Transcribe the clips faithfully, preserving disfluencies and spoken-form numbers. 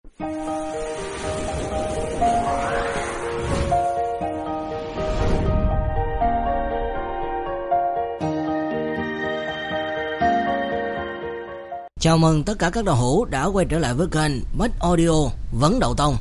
Chào mừng tất cả các đạo hữu đã quay trở lại với kênh Bách Audio Vấn Đậu Tông.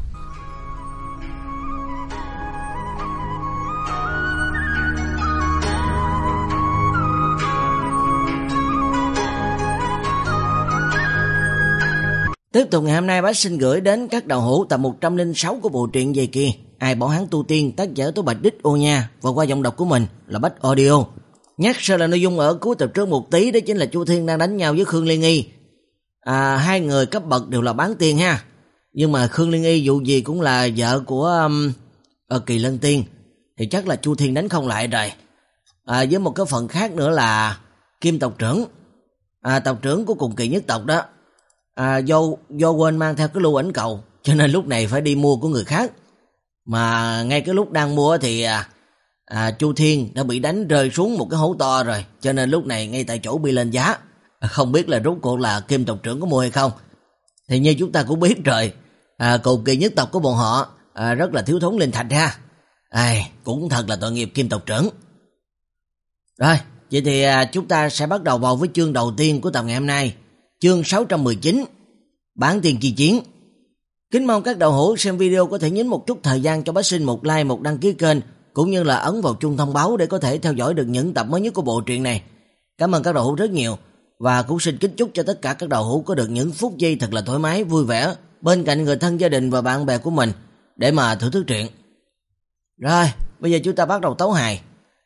Tiếp tục ngày hôm nay, Bách xin gửi đến các đạo hữu tập một trăm lẻ sáu của bộ truyện Về Kia Ai Bảo Hắn Tu Tiên, tác giả Tố Bạch Đích Ô Nha, và qua giọng đọc của mình là Bách Audio. Nhắc sơ là nội dung ở cuối tập trước một tí, đó chính là Chu Thiên đang đánh nhau với Khương Liên Nghi. À, hai người cấp bậc đều là bán tiên ha, nhưng mà Khương Liên Nghi dù gì cũng là vợ của um, ở Kỳ Lân Tiên, thì chắc là Chu Thiên đánh không lại rồi. À, với một cái phần khác nữa là Kim tộc trưởng, à, tộc trưởng của cùng Kỳ nhất tộc đó, à, do do quên mang theo cái lưu ảnh cầu, cho nên lúc này phải đi mua của người khác. Mà ngay cái lúc đang mua thì à, à, Chu Thiên đã bị đánh rơi xuống một cái hố to rồi, cho nên lúc này ngay tại chỗ bị lên giá. Không biết là rốt cuộc là Kim tộc trưởng có mua hay không. Thì như chúng ta cũng biết rồi, à, cùng Kỳ nhất tộc của bọn họ à, rất là thiếu thốn linh thạch ha. À, cũng thật là tội nghiệp Kim tộc trưởng. Rồi, vậy thì à, chúng ta sẽ bắt đầu vào với chương đầu tiên của tập ngày hôm nay, chương sáu trăm mười chín, Bán Tiên Chi Chiến. Kính mong các đạo hữu xem video có thể nhấn một chút thời gian cho Bách Sinh một like, một đăng ký kênh, cũng như là ấn vào chuông thông báo để có thể theo dõi được những tập mới nhất của bộ truyện này. Cảm ơn các đạo hữu rất nhiều. Và cũng xin kính chúc cho tất cả các đạo hữu có được những phút giây thật là thoải mái, vui vẻ bên cạnh người thân, gia đình và bạn bè của mình để mà thưởng thức truyện. Rồi, bây giờ chúng ta bắt đầu tấu hài.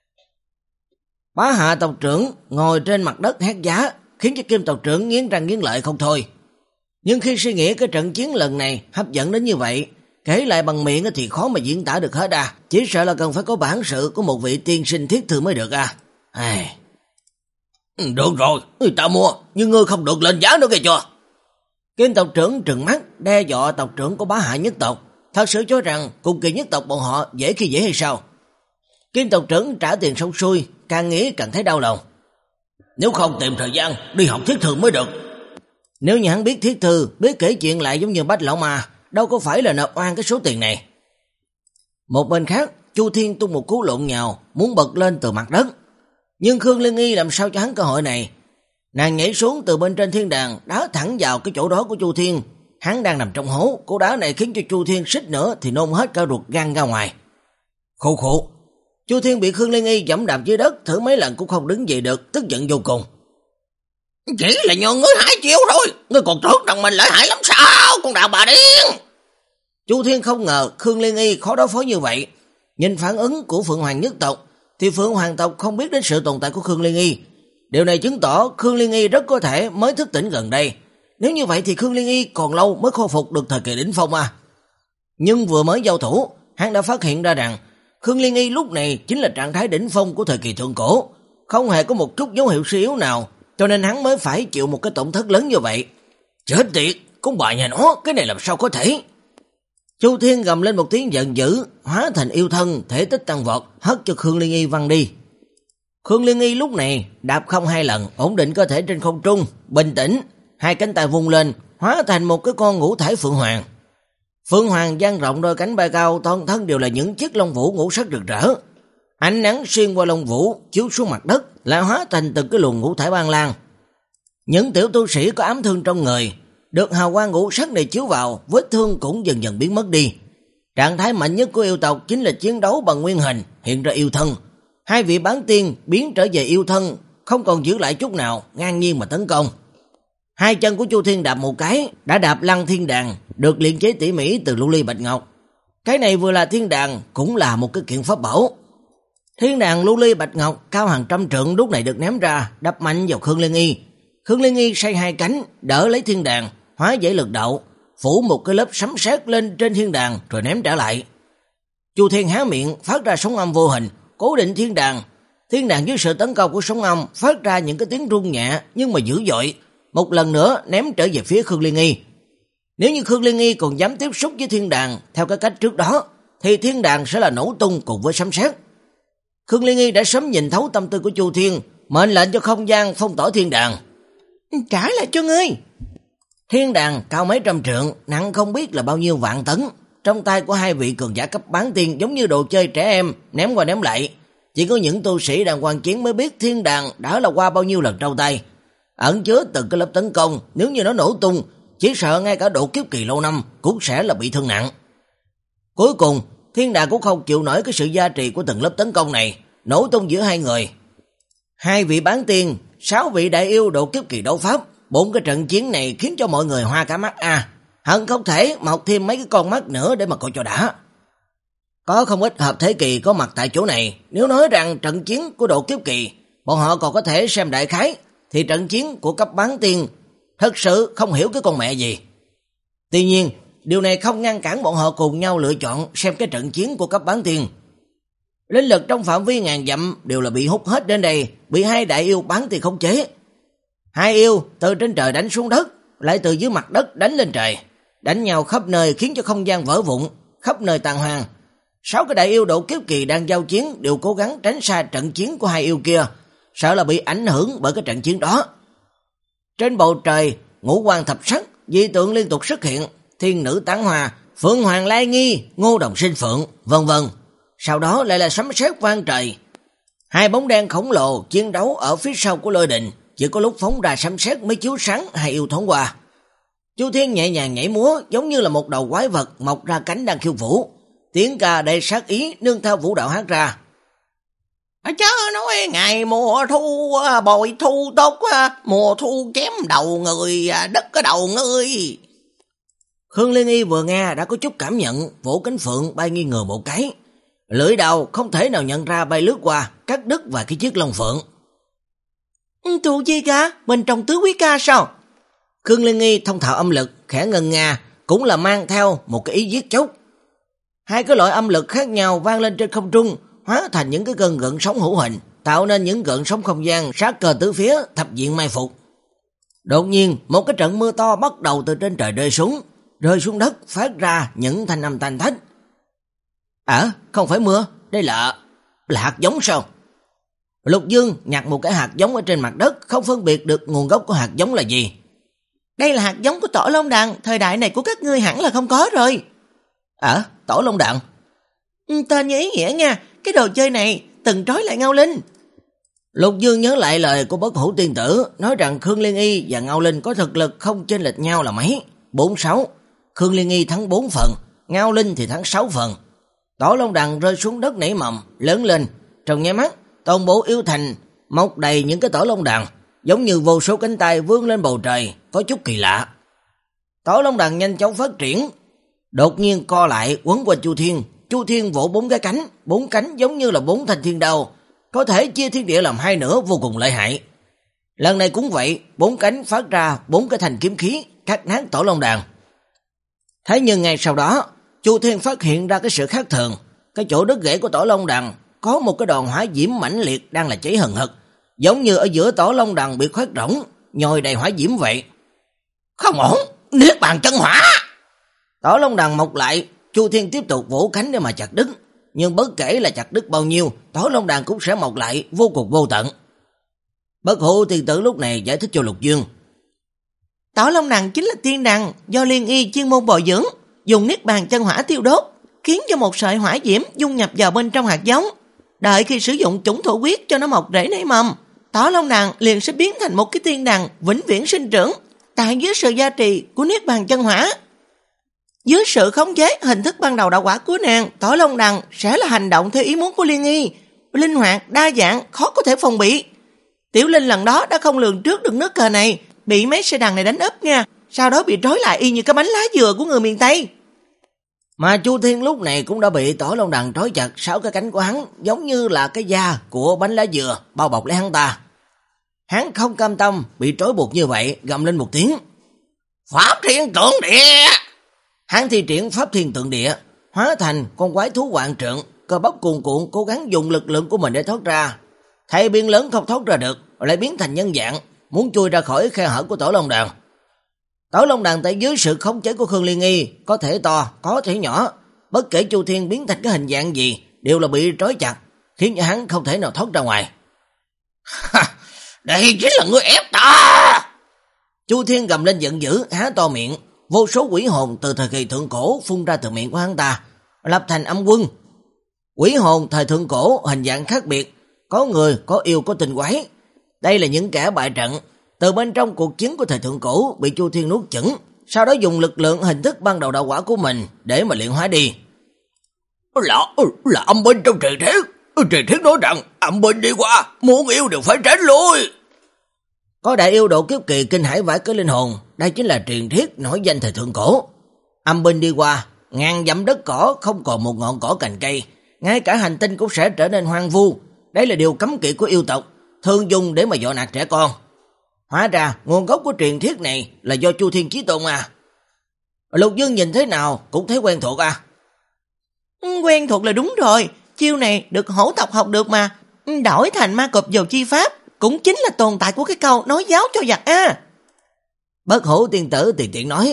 Bá Hạ tộc trưởng ngồi trên mặt đất hét giá, khiến cho Kim tộc trưởng nghiến răng nghiến lợi không thôi. Nhưng khi suy nghĩ cái trận chiến lần này hấp dẫn đến như vậy, kể lại bằng miệng thì khó mà diễn tả được hết à. Chỉ sợ là cần phải có bản sự của một vị tiên sinh thiết thư mới được à. Ai... Được rồi, người ta mua, nhưng ngươi không được lên giá nữa kìa cho. Kim tộc trưởng trừng mắt đe dọa tộc trưởng của Bá Hạ nhất tộc, thật sự cho rằng cùng Kỳ nhất tộc bọn họ dễ khi dễ hay sao. Kim tộc trưởng trả tiền xong xuôi, càng nghĩ càng thấy đau lòng. Nếu không tìm thời gian đi học thiết thư mới được. Nếu như hắn biết thiết thư, biết kể chuyện lại giống như Bách Lão Ma, đâu có phải là nộp oan cái số tiền này. Một bên khác, Chu Thiên tung một cú lộn nhào, muốn bật lên từ mặt đất. Nhưng Khương Liên Nghi làm sao cho hắn cơ hội này. Nàng nhảy xuống từ bên trên thiên đàng, đá thẳng vào cái chỗ đó của Chu Thiên. Hắn đang nằm trong hố, cú đá này khiến cho Chu Thiên suýt nữa thì nôn hết cả ruột gan ra ngoài. Khổ khổ, Chu Thiên bị Khương Liên Nghi giẫm đạp dưới đất, thử mấy lần cũng không đứng dậy được, tức giận vô cùng. Chỉ là nhờ ngươi hại chịu rồi, ngươi còn tưởng rằng mình lợi hại lắm sao, con đạo bà điên. Chu Thiên không ngờ Khương Liên Nghi khó đối phó như vậy. Nhìn phản ứng của Phượng Hoàng nhất tộc thì Phượng Hoàng tộc không biết đến sự tồn tại của Khương Liên Nghi. Điều này chứng tỏ Khương Liên Nghi rất có thể mới thức tỉnh gần đây. Nếu như vậy thì Khương Liên Nghi còn lâu mới khôi phục được thời kỳ đỉnh phong à. Nhưng vừa mới giao thủ, hắn đã phát hiện ra rằng Khương Liên Nghi lúc này chính là trạng thái đỉnh phong của thời kỳ thượng cổ, không hề có một chút dấu hiệu suy yếu nào, cho nên hắn mới phải chịu một cái tổn thất lớn như vậy. Chết tiệt, con bà nhà nó, cái này làm sao có thể. Chu Thiên gầm lên một tiếng giận dữ, hóa thành yêu thân, thể tích tăng vọt, hất cho Khương Liên Nghi văng đi. Khương Liên Nghi lúc này đạp không hai lần, ổn định cơ thể trên không trung, bình tĩnh, hai cánh tay vung lên, hóa thành một cái con ngũ thải Phượng Hoàng. Phượng Hoàng dang rộng đôi cánh bay cao, toàn thân đều là những chiếc lông vũ ngũ sắc rực rỡ. Ánh nắng xuyên qua lông vũ, chiếu xuống mặt đất, lại hóa thành từng cái luồng ngũ thải ban lan. Những tiểu tu sĩ có ám thương trong người, được hào quang ngũ sắc này chiếu vào, vết thương cũng dần dần biến mất đi. Trạng thái mạnh nhất của yêu tộc chính là chiến đấu bằng nguyên hình, hiện ra yêu thân. Hai vị bán tiên biến trở về yêu thân, không còn giữ lại chút nào, ngang nhiên mà tấn công. Hai chân của Chu Thiên đạp một cái, đã đạp lăng thiên đàng, được luyện chế tỉ mỉ từ lưu ly bạch ngọc. Cái này vừa là thiên đàng, cũng là một cái kiện pháp bảo. Thiên đàng lưu ly bạch ngọc cao hàng trăm trượng lúc này được ném ra, đập mạnh vào Khương Liên Nghi. Khương Liên Nghi xoay hai cánh, đỡ lấy thiên đàng, hóa giải lực đạo, phủ một cái lớp sấm sét lên trên thiên đàng rồi ném trả lại. Chu Thiên há miệng phát ra sóng âm vô hình, cố định thiên đàng. Thiên đàng dưới sự tấn công của sóng âm phát ra những cái tiếng rung nhẹ nhưng mà dữ dội, một lần nữa ném trở về phía Khương Liên Nghi. Nếu như Khương Liên Nghi còn dám tiếp xúc với thiên đàng theo cái cách trước đó, thì thiên đàng sẽ là nổ tung cùng với sấm sét. Khương Liên Nghi đã sớm nhìn thấu tâm tư của Chu Thiên, mệnh lệnh cho không gian phong tỏa thiên đàng. Trả lại cho ngươi. Thiên đàn cao mấy trăm trượng, nặng không biết là bao nhiêu vạn tấn. Trong tay của hai vị cường giả cấp bán tiên giống như đồ chơi trẻ em, ném qua ném lại. Chỉ có những tu sĩ đang quan chiến mới biết thiên đàn đã là qua bao nhiêu lần trâu tay. Ẩn chứa từng cái lớp tấn công, nếu như nó nổ tung, chỉ sợ ngay cả độ kiếp kỳ lâu năm cũng sẽ là bị thương nặng. Cuối cùng, thiên đàn cũng không chịu nổi cái sự gia trì của từng lớp tấn công này, nổ tung giữa hai người. Hai vị bán tiên, sáu vị đại yêu độ kiếp kỳ đấu pháp, bốn cái trận chiến này khiến cho mọi người hoa cả mắt a. À, hận không thể mọc thêm mấy cái con mắt nữa để mà coi cho đã. Có không ít hợp thế kỳ có mặt tại chỗ này, nếu nói rằng trận chiến của độ kiếp kỳ, bọn họ còn có thể xem đại khái, thì trận chiến của cấp bán tiên thật sự không hiểu cái con mẹ gì. Tuy nhiên, điều này không ngăn cản bọn họ cùng nhau lựa chọn xem cái trận chiến của cấp bán tiên. Linh lực trong phạm vi ngàn dặm đều là bị hút hết đến đây, bị hai đại yêu bán tiên khống chế. Hai yêu từ trên trời đánh xuống đất, lại từ dưới mặt đất đánh lên trời, đánh nhau khắp nơi khiến cho không gian vỡ vụn, khắp nơi tàn hoang. Sáu cái đại yêu độ kiếp kỳ đang giao chiến đều cố gắng tránh xa trận chiến của hai yêu kia, sợ là bị ảnh hưởng bởi cái trận chiến đó. Trên bầu trời, ngũ quan thập sắc, dị tượng liên tục xuất hiện, thiên nữ tán hoa, phượng hoàng lai nghi, ngô đồng sinh phượng, vân vân. Sau đó lại là sấm sét vang trời. Hai bóng đen khổng lồ chiến đấu ở phía sau của lôi đình, chỉ có lúc phóng ra sấm sét mới chiếu sáng hai yêu thoáng qua. Chu Thiên nhẹ nhàng nhảy múa, giống như là một đầu quái vật mọc ra cánh đang khiêu vũ. Tiếng ca đầy sát ý nương theo vũ đạo hát ra. Chớ nói ngày mùa thu bội thu tốt, mùa thu chém đầu người, đất cái đầu ngươi. Khương Liên Y vừa nghe đã có chút cảm nhận, vỗ cánh phượng bay nghi ngờ một cái. Lưỡi đào không thể nào nhận ra bay lướt qua, cắt đứt vài cái chiếc lông phượng. Tụ gì cả, bên trong tứ quý ca sao? Khương Liên Y thông thạo âm lực, khẽ ngân nga, cũng là mang theo một cái ý giết chóc. Hai cái loại âm lực khác nhau vang lên trên không trung, hóa thành những cái cơn gợn sóng hữu hình, tạo nên những gợn sóng không gian sát cờ tứ phía, thập diện mai phục. Đột nhiên, một cái trận mưa to bắt đầu từ trên trời rơi xuống, rơi xuống đất phát ra những thanh âm tanh thách. À, không phải mưa, đây là là hạt giống sao? Lục Dương nhặt một cái hạt giống ở trên mặt đất, không phân biệt được nguồn gốc của hạt giống là gì. Đây là hạt giống của Tổ Long Đàn, thời đại này của các ngươi hẳn là không có rồi. À, Tổ Long Đàn? Ừ, tên như ý nghĩa nha, cái đồ chơi này từng trói lại Ngao Linh. Lục Dương nhớ lại lời của Bất Hủ Tiên Tử, nói rằng Khương Liên Y và Ngao Linh có thực lực không chênh lệch nhau là mấy, bốn sáu. Khương Liên Y thắng bốn phần, Ngao Linh thì thắng sáu phần. Tổ Long Đàn rơi xuống đất nảy mầm, lớn lên, trong nháy mắt, toàn bộ yêu thành mọc đầy những cái Tổ Long Đàn, giống như vô số cánh tay vươn lên bầu trời, có chút kỳ lạ. Tổ Long Đàn nhanh chóng phát triển, đột nhiên co lại quấn quanh Chu Thiên. Chu Thiên vỗ bốn cái cánh, bốn cánh giống như là bốn thanh thiên đao, có thể chia thiên địa làm hai nửa, vô cùng lợi hại. Lần này cũng vậy, bốn cánh phát ra bốn cái thanh kiếm khí, cắt nát Tổ Long Đàn. Thế nhưng ngay sau đó, Chu Thiên phát hiện ra cái sự khác thường, cái chỗ đứt gãy của Tổ Long Đàn có một cái đòn hỏa diễm mãnh liệt đang là cháy hừng hực, giống như ở giữa Tổ Long Đàn bị khoét rỗng, nhồi đầy hỏa diễm vậy. Không ổn, niết bàn chân hỏa. Tổ Long Đàn mọc lại, Chu Thiên tiếp tục vỗ cánh để mà chặt đứt, nhưng bất kể là chặt đứt bao nhiêu, Tổ Long Đàn cũng sẽ mọc lại vô cùng vô tận. Bất Hủ Tiên Tử lúc này giải thích cho Lục Dương. Tổ Long Đàn chính là tiên đàn do Liên Y chuyên môn bồi dưỡng, dùng niết bàn chân hỏa tiêu đốt, khiến cho một sợi hỏa diễm dung nhập vào bên trong hạt giống. Đợi khi sử dụng chủng thổ quyết cho nó mọc rễ nảy mầm, Tổ Long Đàn liền sẽ biến thành một cái tiên đàn vĩnh viễn sinh trưởng, tại dưới sự gia trì của niết bàn chân hỏa. Dưới sự khống chế hình thức ban đầu đạo quả của nàng, Tổ Long Đàn sẽ là hành động theo ý muốn của Liên Y, linh hoạt, đa dạng, khó có thể phòng bị. Tiểu Linh lần đó đã không lường trước được nước cờ này, bị mấy xe đàn này đánh úp nha, sau đó bị trói lại y như cái bánh lá dừa của người miền Tây. Mà Chu Thiên lúc này cũng đã bị Tổ Long Đàn trói chặt, sáu cái cánh của hắn giống như là cái da của bánh lá dừa bao bọc lấy hắn ta. Hắn không cam tâm bị trói buộc như vậy, gầm lên một tiếng. Pháp Thiên Tượng Địa! Hắn thi triển Pháp Thiên Tượng Địa, hóa thành con quái thú vạn trượng, cơ bắp cuồn cuộn cố gắng dùng lực lượng của mình để thoát ra. Thay biến lớn không thoát ra được, lại biến thành nhân dạng, muốn chui ra khỏi khe hở của Tổ Long Đàn. Tổ Long Đàn tại dưới sự khống chế của Khương Liên Y, có thể to, có thể nhỏ, bất kể Chu Thiên biến thành cái hình dạng gì, đều là bị trói chặt, khiến cho hắn không thể nào thoát ra ngoài. Đây chính là ngươi ép ta! Chu Thiên gầm lên giận dữ, há to miệng, vô số quỷ hồn từ thời kỳ thượng cổ phun ra từ miệng của hắn ta, lập thành âm quân. Quỷ hồn thời thượng cổ hình dạng khác biệt, có người, có yêu, có tinh quái. Đây là những kẻ bại trận từ bên trong cuộc chiến của thời thượng cổ bị Chu Thiên nuốt chửng, sau đó dùng lực lượng hình thức ban đầu đạo quả của mình để mà luyện hóa đi. Là, là âm binh trong truyền thuyết. Truyền thuyết nói rằng âm binh đi qua, muốn yêu đều phải tránh lui. Có đại yêu độ kiếp kỳ kinh hải vãi cái linh hồn, đây chính là truyền thuyết nổi danh thời thượng cổ. Âm binh đi qua, ngàn dặm đất cỏ không còn một ngọn cỏ cành cây, ngay cả hành tinh cũng sẽ trở nên hoang vu. Đây là điều cấm kỵ của yêu tộc, thường dùng để mà dọa nạt trẻ con. Hóa ra nguồn gốc của truyền thuyết này là do Chu Thiên chí tôn à. Lục Dương nhìn thế nào cũng thấy quen thuộc à. Quen thuộc là đúng rồi, chiêu này được hổ tộc học được mà. Đổi thành ma cọp dầu chi pháp cũng chính là tồn tại của cái câu nói giáo cho giặc a. Bất Hổ tiên tử tùy tiện nói.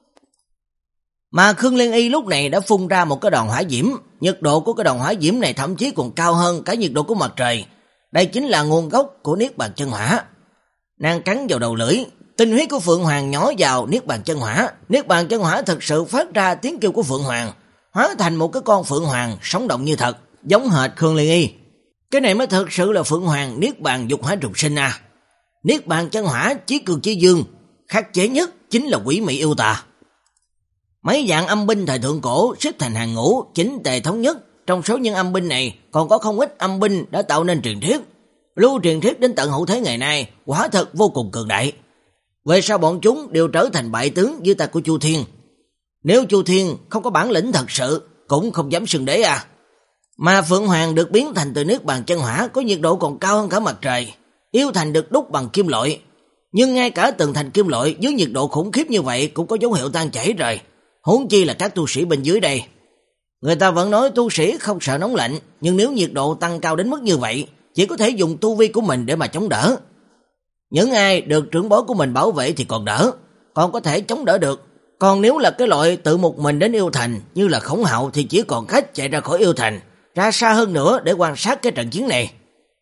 Mà Khương Liên Y lúc này đã phun ra một cái đòn hỏa diễm, nhiệt độ của cái đòn hỏa diễm này thậm chí còn cao hơn cả nhiệt độ của mặt trời. Đây chính là nguồn gốc của Niết Bàn Chân Hỏa. Nàng cắn vào đầu lưỡi, tinh huyết của Phượng Hoàng nhỏ vào Niết Bàn Chân Hỏa. Niết Bàn Chân Hỏa thực sự phát ra tiếng kêu của Phượng Hoàng, hóa thành một cái con Phượng Hoàng sống động như thật, giống hệt Khương Liên Y. Cái này mới thực sự là Phượng Hoàng Niết Bàn dục hỏa trùng sinh à. Niết Bàn Chân Hỏa chí cường chí dương, khắc chế nhất chính là quỷ mị yêu tà. Mấy dạng âm binh thời thượng cổ xếp thành hàng ngũ, chính tề thống nhất. Trong số những âm binh này còn có không ít âm binh đã tạo nên truyền thuyết. Lưu truyền thuyết đến tận hậu thế ngày nay, quả thật vô cùng cường đại. Về sau bọn chúng đều trở thành bại tướng dưới tay của Chu Thiên. Nếu Chu Thiên không có bản lĩnh thật sự, cũng không dám xưng đế à. Mà Phượng Hoàng được biến thành từ Niết Bàn Chân Hỏa có nhiệt độ còn cao hơn cả mặt trời. Yêu thành được đúc bằng kim loại, nhưng ngay cả từng thành kim loại dưới nhiệt độ khủng khiếp như vậy cũng có dấu hiệu tan chảy rồi. Huống chi là các tu sĩ bên dưới đây. Người ta vẫn nói tu sĩ không sợ nóng lạnh, nhưng nếu nhiệt độ tăng cao đến mức như vậy, chỉ có thể dùng tu vi của mình để mà chống đỡ. Những ai được trưởng bối của mình bảo vệ thì còn đỡ, còn có thể chống đỡ được. Còn nếu là cái loại tự một mình đến yêu thành như là Khổng Hạo thì chỉ còn cách chạy ra khỏi yêu thành, ra xa hơn nữa để quan sát cái trận chiến này.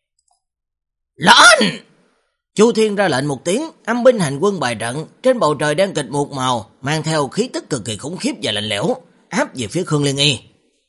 Lên! Chu Thiên ra lệnh một tiếng, âm binh hành quân bài trận, trên bầu trời đen kịch một màu, mang theo khí tức cực kỳ khủng khiếp và lạnh lẽo, áp về phía Khương Liên Y.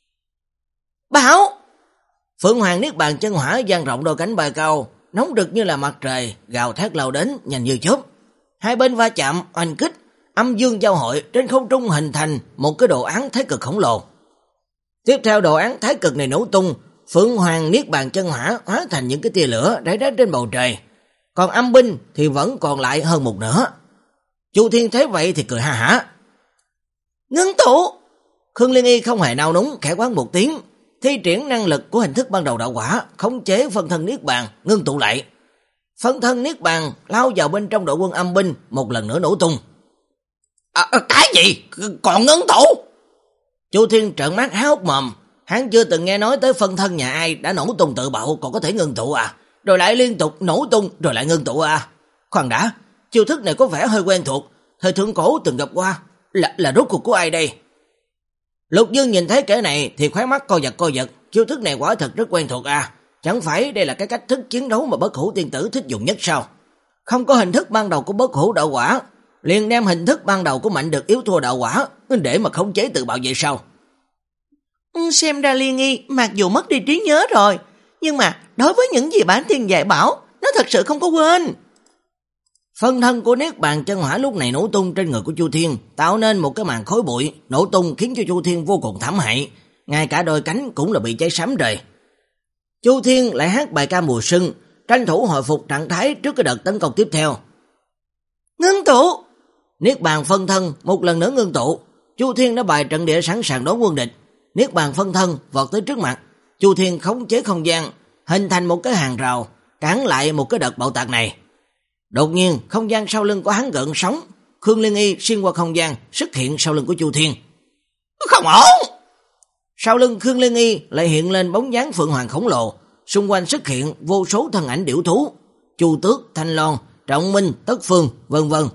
Bảo! Phượng Hoàng Niết Bàn Chân Hỏa dang rộng đôi cánh bay cao, nóng rực như là mặt trời, gào thét lao đến nhanh như chớp. Hai bên va chạm, oanh kích, âm dương giao hội, trên không trung hình thành một cái đồ án thái cực khổng lồ. Tiếp theo đồ án thái cực này nổ tung, Phượng Hoàng Niết Bàn Chân Hỏa hóa thành những cái tia lửa rải rác trên bầu trời. Còn âm binh thì vẫn còn lại hơn một nửa. Chu Thiên thấy vậy thì cười ha hả. Ngưng tụ! Khương Liên Y không hề nao núng, khẽ quát một tiếng, thi triển năng lực của hình thức ban đầu đạo quả, khống chế phân thân Niết Bàn, ngưng tụ lại. Phân thân Niết Bàn lao vào bên trong đội quân âm binh, một lần nữa nổ tung. À, cái gì? Còn ngưng tụ? Chu Thiên trợn mắt há hốc mồm, hắn chưa từng nghe nói tới phân thân nhà ai đã nổ tung tự bạo còn có thể ngưng tụ à, rồi lại liên tục nổ tung rồi lại ngưng tụ à. Khoan đã, chiêu thức này có vẻ hơi quen thuộc, thời thượng cổ từng gặp qua, là là rốt cuộc của ai đây? Lục Dương nhìn thấy kẻ này thì khóe mắt co giật co giật, chiêu thức này quả thật rất quen thuộc à, chẳng phải đây là cái cách thức chiến đấu mà Bất Hủ tiên tử thích dùng nhất sao? Không có hình thức ban đầu của Bất Hủ đạo quả, liền đem hình thức ban đầu của mạnh được yếu thua đạo quả để mà khống chế tự bạo vậy sao? Xem ra Liên Y mặc dù mất đi trí nhớ rồi, nhưng mà đối với những gì bản thiên dạy bảo, nó thật sự không có quên. Phân thân của Niết Bàn Chân Hỏa lúc này nổ tung trên người của Chu Thiên, tạo nên một cái màn khói bụi, nổ tung khiến cho Chu Thiên vô cùng thảm hại, ngay cả đôi cánh cũng là bị cháy xám rồi. Chu Thiên lại hát bài ca mùa xuân, tranh thủ hồi phục trạng thái trước cái đợt tấn công tiếp theo. Ngưng tụ! Niết Bàn phân thân một lần nữa ngưng tụ, Chu Thiên đã bày trận địa sẵn sàng đón quân địch. Niết Bàn phân thân vọt tới trước mặt, Chu Thiên khống chế không gian, hình thành một cái hàng rào, cản lại một cái đợt bạo tạc này. Đột nhiên, không gian sau lưng của hắn gợn sóng, Khương Liên Y xuyên qua không gian, xuất hiện sau lưng của Chu Thiên. Không ổn! Sau lưng Khương Liên Y lại hiện lên bóng dáng Phượng Hoàng khổng lồ, xung quanh xuất hiện vô số thân ảnh điểu thú, Chu Tước, Thanh Loan, Trọng Minh, Tất Phương, vân vân.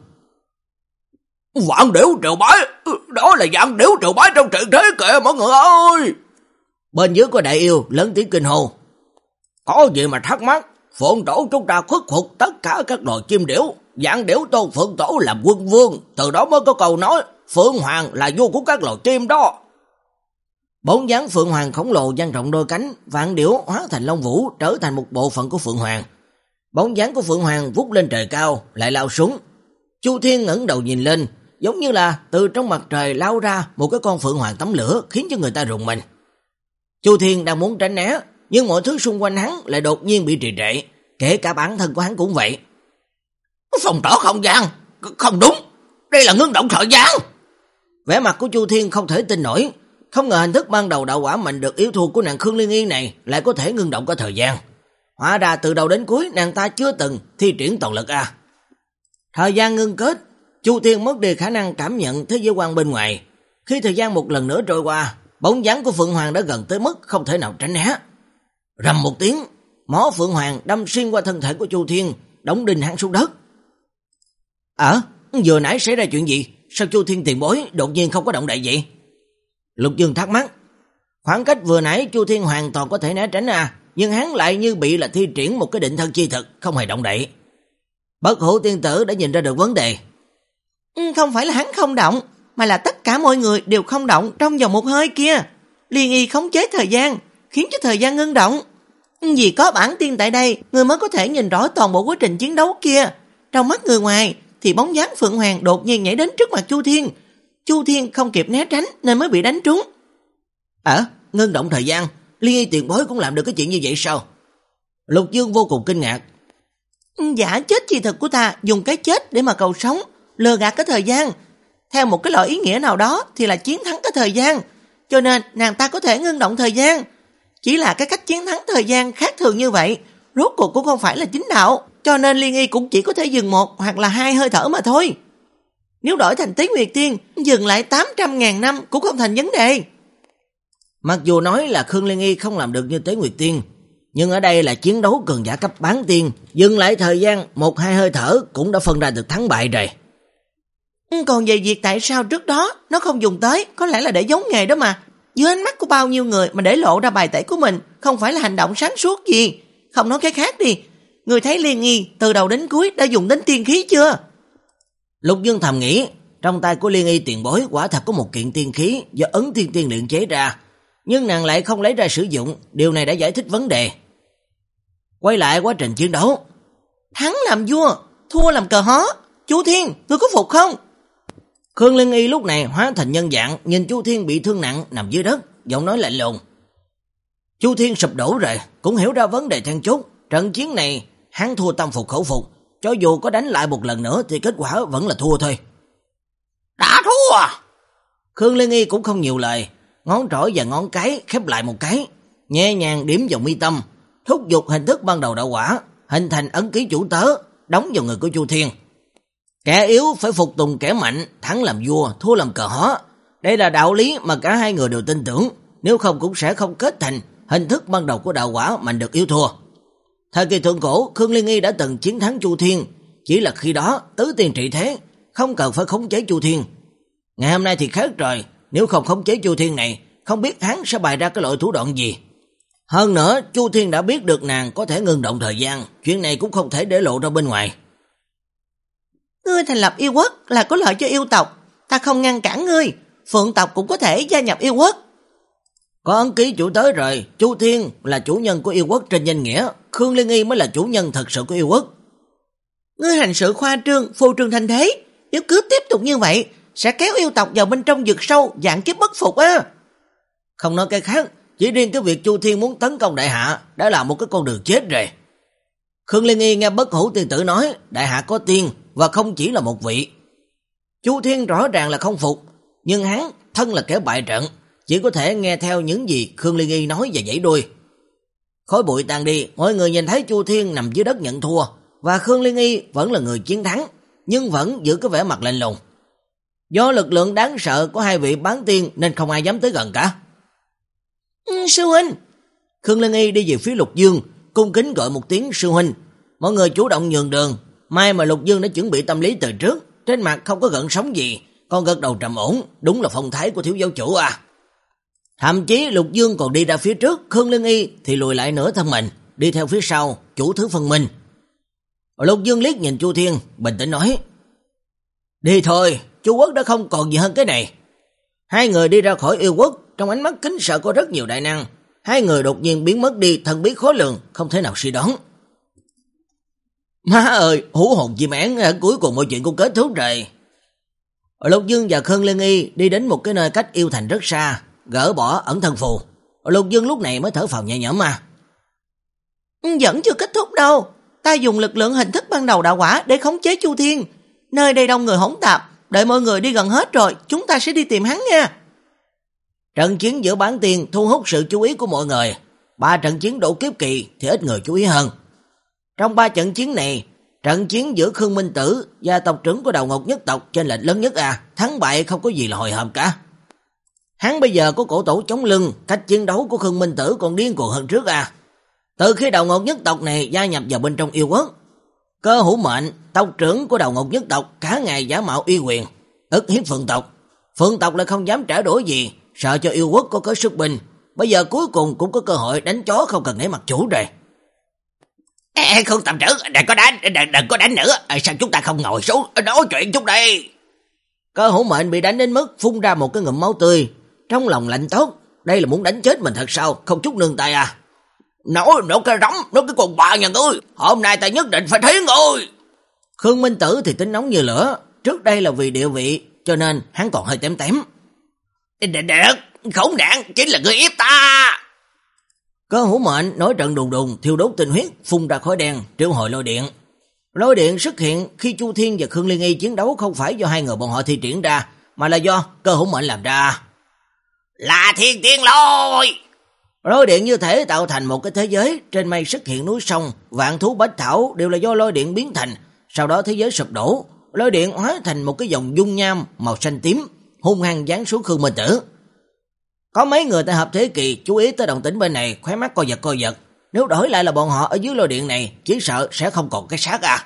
Vạn điểu triệu bái, đó là vạn điểu triệu bái trong trận thế kìa mọi người ơi! Bên dưới có đại yêu lớn tiếng kinh hô. Có gì mà thắc mắc, Phượng Tổ chúng ta khuất phục tất cả các loài chim điểu, Dạng điểu Tôn Phượng Tổ làm quân vương, từ đó mới có câu nói Phượng Hoàng là vua của các loài chim đó. Bóng dáng Phượng Hoàng khổng lồ dang rộng đôi cánh, vạn điểu hóa thành lông vũ, trở thành một bộ phận của Phượng Hoàng. Bóng dáng của Phượng Hoàng vút lên trời cao, lại lao xuống. Chu Thiên ngẩng đầu nhìn lên, giống như là từ trong mặt trời lao ra một cái con Phượng Hoàng tắm lửa, khiến cho người ta rùng mình. Chu Thiên đang muốn tránh né, nhưng mọi thứ xung quanh hắn lại đột nhiên bị trì trệ, kể cả bản thân của hắn cũng vậy. Phong tỏa không gian, không đúng, đây là ngưng động thời gian. Vẻ mặt của Chu Thiên không thể tin nổi, không ngờ hình thức ban đầu đạo quả mạnh được yếu thua của nàng Khương Liên Y này lại có thể ngưng động cả thời gian. Hóa ra từ đầu đến cuối nàng ta chưa từng thi triển toàn lực à. Thời gian ngưng kết, Chu Thiên mất đi khả năng cảm nhận thế giới quan bên ngoài. Khi thời gian một lần nữa trôi qua, bóng dáng của Phượng Hoàng đã gần tới mức không thể nào tránh né. Rầm một tiếng, mỏ Phượng Hoàng đâm xuyên qua thân thể của Chu Thiên, đóng đinh hắn xuống đất. Ờ, vừa nãy xảy ra chuyện gì? Sao Chu Thiên tiền bối đột nhiên không có động đậy vậy? Lục Dương thắc mắc. Khoảng cách vừa nãy Chu Thiên hoàn toàn có thể né tránh à, nhưng hắn lại như bị là thi triển một cái định thân chi thực, không hề động đậy. Bất Hủ tiên tử đã nhìn ra được vấn đề. Không phải là hắn không động, mà là tất cả mọi người đều không động trong vòng một hơi kia. Liên Y khống chế thời gian, khiến cho thời gian ngưng động. Vì có bản tiên tại đây, người mới có thể nhìn rõ toàn bộ quá trình chiến đấu kia. Trong mắt người ngoài, thì bóng dáng Phượng Hoàng đột nhiên nhảy đến trước mặt Chu Thiên. Chu Thiên không kịp né tránh nên mới bị đánh trúng. Ờ, ngưng động thời gian, Liên Y tiền bối cũng làm được cái chuyện như vậy sao? Lục Dương vô cùng kinh ngạc. Giả chết chi thực của ta dùng cái chết để mà cầu sống, lừa gạt cái thời gian. Theo một cái loại ý nghĩa nào đó thì là chiến thắng cái thời gian. Cho nên nàng ta có thể ngưng động thời gian. Chỉ là cái cách chiến thắng thời gian khác thường như vậy, rốt cuộc cũng không phải là chính đạo. Cho nên Liên Y cũng chỉ có thể dừng một hoặc là hai hơi thở mà thôi. Nếu đổi thành Tế Nguyệt Tiên, dừng lại tám trăm ngàn năm cũng không thành vấn đề. Mặc dù nói là Khương Liên Y không làm được như Tế Nguyệt Tiên, nhưng ở đây là chiến đấu cường giả cấp bán tiên, dừng lại thời gian một hai hơi thở cũng đã phân ra được thắng bại rồi. Còn về việc tại sao trước đó nó không dùng tới, có lẽ là để giống nghề đó mà. Dưới ánh mắt của bao nhiêu người mà để lộ ra bài tẩy của mình không phải là hành động sáng suốt gì. Không nói cái khác đi, người thấy Liên Y từ đầu đến cuối đã dùng đến tiên khí chưa? Lục Dương thầm nghĩ, trong tay của Liên Y tiền bối quả thật có một kiện tiên khí do Ấn Thiên Tiên luyện chế ra, nhưng nàng lại không lấy ra sử dụng, điều này đã giải thích vấn đề. Quay lại quá trình chiến đấu. Thắng làm vua, thua làm cờ hó. Chu Thiên, ngươi có phục không? Khương Liên Y lúc này hóa thành nhân dạng, nhìn Chu Thiên bị thương nặng nằm dưới đất, giọng nói lạnh lùng. Chu Thiên sụp đổ rồi, cũng hiểu ra vấn đề then chốt. Trận chiến này hắn thua tâm phục khẩu phục, cho dù có đánh lại một lần nữa thì kết quả vẫn là thua thôi. Đã thua à? Khương Liên Y cũng không nhiều lời, ngón trỏ và ngón cái khép lại một cái, nhẹ nhàng điểm vào mi tâm, thúc giục hình thức ban đầu đạo quả, hình thành ấn ký chủ tớ, đóng vào người của Chu Thiên. Kẻ yếu phải phục tùng kẻ mạnh, thắng làm vua, thua làm cờ hó. Đây là đạo lý mà cả hai người đều tin tưởng, nếu không cũng sẽ không kết thành hình thức ban đầu của đạo quả mạnh được yếu thua. Thời kỳ thượng cổ, Khương Liên Y đã từng chiến thắng Chu Thiên, chỉ là khi đó tứ tiền trị thế, không cần phải khống chế Chu Thiên. Ngày hôm nay thì khác rồi, nếu không khống chế Chu Thiên này, không biết hắn sẽ bày ra cái loại thủ đoạn gì. Hơn nữa, Chu Thiên đã biết được nàng có thể ngưng động thời gian, chuyện này cũng không thể để lộ ra bên ngoài. Ngươi thành lập yêu quốc là có lợi cho yêu tộc, ta không ngăn cản ngươi, phượng tộc cũng có thể gia nhập yêu quốc. Có ấn ký chủ tới rồi, Chu Thiên là chủ nhân của yêu quốc trên danh nghĩa, Khương Liên Y mới là chủ nhân thật sự của yêu quốc. Ngươi hành sự khoa trương, phô trương thành thế, nếu cứ tiếp tục như vậy, sẽ kéo yêu tộc vào bên trong vực sâu, dạng kiếp bất phục á. Không nói cái khác, chỉ riêng cái việc Chu Thiên muốn tấn công đại hạ đã là một cái con đường chết rồi. Khương Liên Y nghe Bất Hủ tiên tử nói, đại hạ có tiên và không chỉ là một vị. Chu Thiên rõ ràng là không phục, nhưng hắn thân là kẻ bại trận, chỉ có thể nghe theo những gì Khương Liên Y nói và giãy đuôi. Khói bụi tan đi, mọi người nhìn thấy Chu Thiên nằm dưới đất nhận thua, và Khương Liên Y vẫn là người chiến thắng, nhưng vẫn giữ cái vẻ mặt lạnh lùng. Do lực lượng đáng sợ của hai vị bán tiên nên không ai dám tới gần cả. Ừ, sư huynh. Khương Liên Y đi về phía Lục Dương, cung kính gọi một tiếng sư huynh. Mọi người chủ động nhường đường, may mà Lục Dương đã chuẩn bị tâm lý từ trước, trên mặt không có gợn sóng gì, còn gật đầu trầm ổn, đúng là phong thái của thiếu giáo chủ à. Thậm chí Lục Dương còn đi ra phía trước, Khương Liên Y thì lùi lại nửa thân mình, đi theo phía sau, chủ thứ phân minh. Lục Dương liếc nhìn Chu Thiên, bình tĩnh nói: "Đi thôi, Chu quốc đã không còn gì hơn cái này." Hai người đi ra khỏi yêu quốc, trong ánh mắt kính sợ có rất nhiều đại năng. Hai người đột nhiên biến mất đi, thần bí khó lường, không thể nào suy đoán. Má ơi, hú hồn chim én, cuối cùng mọi chuyện cũng kết thúc rồi. Lục Dương và Khương Liên Y đi đến một cái nơi cách yêu thành rất xa, gỡ bỏ ẩn thân phù. Lục Dương lúc này mới thở phào nhẹ nhõm mà. Vẫn chưa kết thúc đâu. Ta dùng lực lượng hình thức ban đầu đạo quả để khống chế Chu Thiên. Nơi đây đông người hỗn tạp, đợi mọi người đi gần hết rồi, chúng ta sẽ đi tìm hắn nha. Trận chiến giữa Bán Tiên thu hút sự chú ý của mọi người. Ba trận chiến độ kiếp kỳ thì ít người chú ý hơn. Trong ba trận chiến này, trận chiến giữa Khương Minh Tử và tộc trưởng của Đầu Ngọc nhất tộc chênh lệch lớn nhất à, thắng bại không có gì là hồi hộp cả. Hắn bây giờ có cổ tổ chống lưng, cách chiến đấu của Khương Minh Tử còn điên cuồng hơn trước à. Từ khi Đầu Ngọc nhất tộc này gia nhập vào bên trong yêu quốc, Cơ Hữu Mệnh, tộc trưởng của Đầu Ngọc nhất tộc cả ngày giả mạo uy quyền, ức hiếp Phượng tộc. Phượng tộc lại không dám trả đũa gì, sợ cho yêu quốc có cớ xuất binh. Bây giờ cuối cùng cũng có cơ hội đánh chó không cần nể mặt chủ rồi. Ê, Khương tộc trưởng, đừng có đánh, đừng, đừng có đánh nữa. À, sao chúng ta không ngồi xuống nói chuyện chút đi? Cơ Hữu Mệnh bị đánh đến mức phun ra một cái ngụm máu tươi, trong lòng lạnh tốt. Đây là muốn đánh chết mình thật sao, không chút nương tay à? Nói, nói cái rắm, nói cái con bà nhà ngươi, hôm nay ta nhất định phải thấy ngươi. Khương Minh Tử thì tính nóng như lửa, trước đây là vì địa vị, cho nên hắn còn hơi tém tém. Được, được, khốn nạn, chính là ngươi ép ta. Cơ Hữu Mệnh nói trận đùng đùng, thiêu đốt tinh huyết, phun ra khói đen, triệu hồi lôi điện. Lôi điện xuất hiện khi Chu Thiên và Khương Liên Y chiến đấu không phải do hai người bọn họ thi triển ra, mà là do Cơ Hữu Mệnh làm ra. Là thiên tiên lôi. Lôi điện như thể tạo thành một cái thế giới, trên mây xuất hiện núi sông, vạn thú bách thảo đều là do lôi điện biến thành, sau đó thế giới sụp đổ, lôi điện hóa thành một cái dòng dung nham màu xanh tím, hung hăng giáng xuống Khương Minh Tử. Có mấy người tại hợp thế kỳ chú ý tới động tĩnh bên này, khóe mắt co giật co giật, nếu đổi lại là bọn họ ở dưới lôi điện này, chỉ sợ sẽ không còn cái xác à.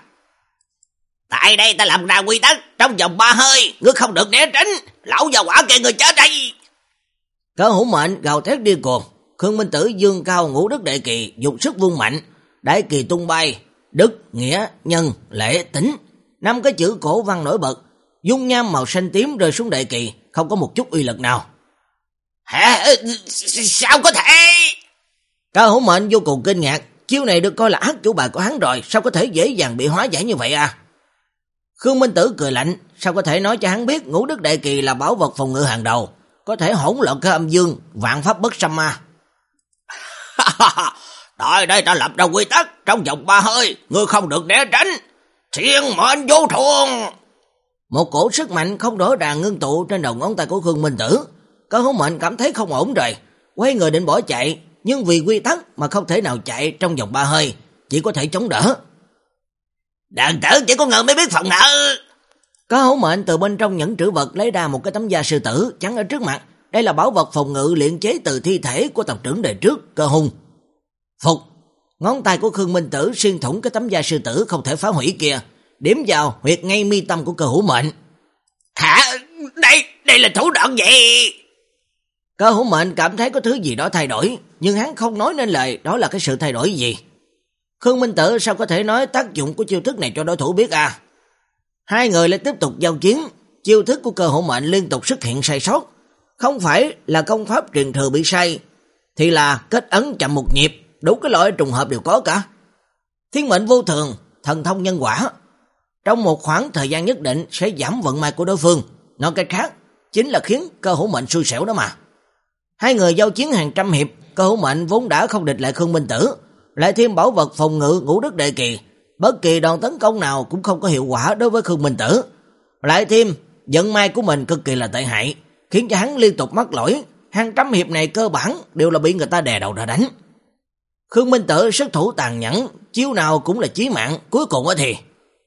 Tại đây ta làm ra quy tắc, trong vòng ba hơi, ngươi không được né tránh, lão già quả kệ người chết đây. Cơ Hữu Mệnh gào thét điên cuồng. Khương Minh Tử dương cao ngũ đức đại kỳ, dùng sức vung mạnh, đại kỳ tung bay, đức, nghĩa, nhân, lễ, tính, năm cái chữ cổ văn nổi bật, dung nham màu xanh tím rơi xuống đại kỳ, không có một chút uy lực nào. Hả? Sao có thể? Cơ Hữu Mệnh vô cùng kinh ngạc, chiêu này được coi là ác chủ bài của hắn rồi, sao có thể dễ dàng bị hóa giải như vậy à? Khương Minh Tử cười lạnh, sao có thể nói cho hắn biết ngũ đức đại kỳ là bảo vật phòng ngự hàng đầu, có thể hỗn loạn cái âm dương, vạn pháp bất xâm ma. Tại đây ta lập ra quy tắc, trong vòng ba hơi, ngươi không được né tránh, thiên mệnh vô thường. Một cổ sức mạnh không rõ ràng ngưng tụ trên đầu ngón tay của Khương Minh Tử. Cơ Hữu Mệnh cảm thấy không ổn rồi, quay người định bỏ chạy, nhưng vì quy tắc mà không thể nào chạy trong vòng ba hơi, chỉ có thể chống đỡ. Đàn tử chỉ có ngờ mới biết phòng nợ. Cơ Hữu Mệnh từ bên trong nhẫn trữ vật lấy ra một cái tấm da sư tử chắn ở trước mặt. Đây là bảo vật phòng ngự luyện chế từ thi thể của tộc trưởng đời trước, Cơ Hung. Phục, ngón tay của Khương Minh Tử xuyên thủng cái tấm da sư tử không thể phá hủy kia, điểm vào huyệt ngay mi tâm của Cơ Hữu Mệnh. Hả? Đây, đây là thủ đoạn gì? Cơ Hữu Mệnh cảm thấy có thứ gì đó thay đổi, nhưng hắn không nói nên lời đó là cái sự thay đổi gì. Khương Minh Tử sao có thể nói tác dụng của chiêu thức này cho đối thủ biết à? Hai người lại tiếp tục giao chiến, chiêu thức của Cơ Hữu Mệnh liên tục xuất hiện sai sót. Không phải là công pháp truyền thừa bị sai, thì là kết ấn chậm một nhịp, đủ cái loại trùng hợp đều có cả. Thiên mệnh vô thường, thần thông nhân quả. Trong một khoảng thời gian nhất định sẽ giảm vận may của đối phương, nói cách khác chính là khiến Cơ Hữu Mệnh xui xẻo đó mà. Hai người giao chiến hàng trăm hiệp, Cơ Hữu Mệnh vốn đã không địch lại Khương Minh Tử, lại thêm bảo vật phòng ngự ngũ đức đệ kỳ, bất kỳ đòn tấn công nào cũng không có hiệu quả đối với Khương Minh Tử. Lại thêm vận may của mình cực kỳ là tệ hại, khiến cho hắn liên tục mắc lỗi, hàng trăm hiệp này cơ bản đều là bị người ta đè đầu ra đánh. Khương Minh Tử xuất thủ tàn nhẫn, chiêu nào cũng là chí mạng, cuối cùng thì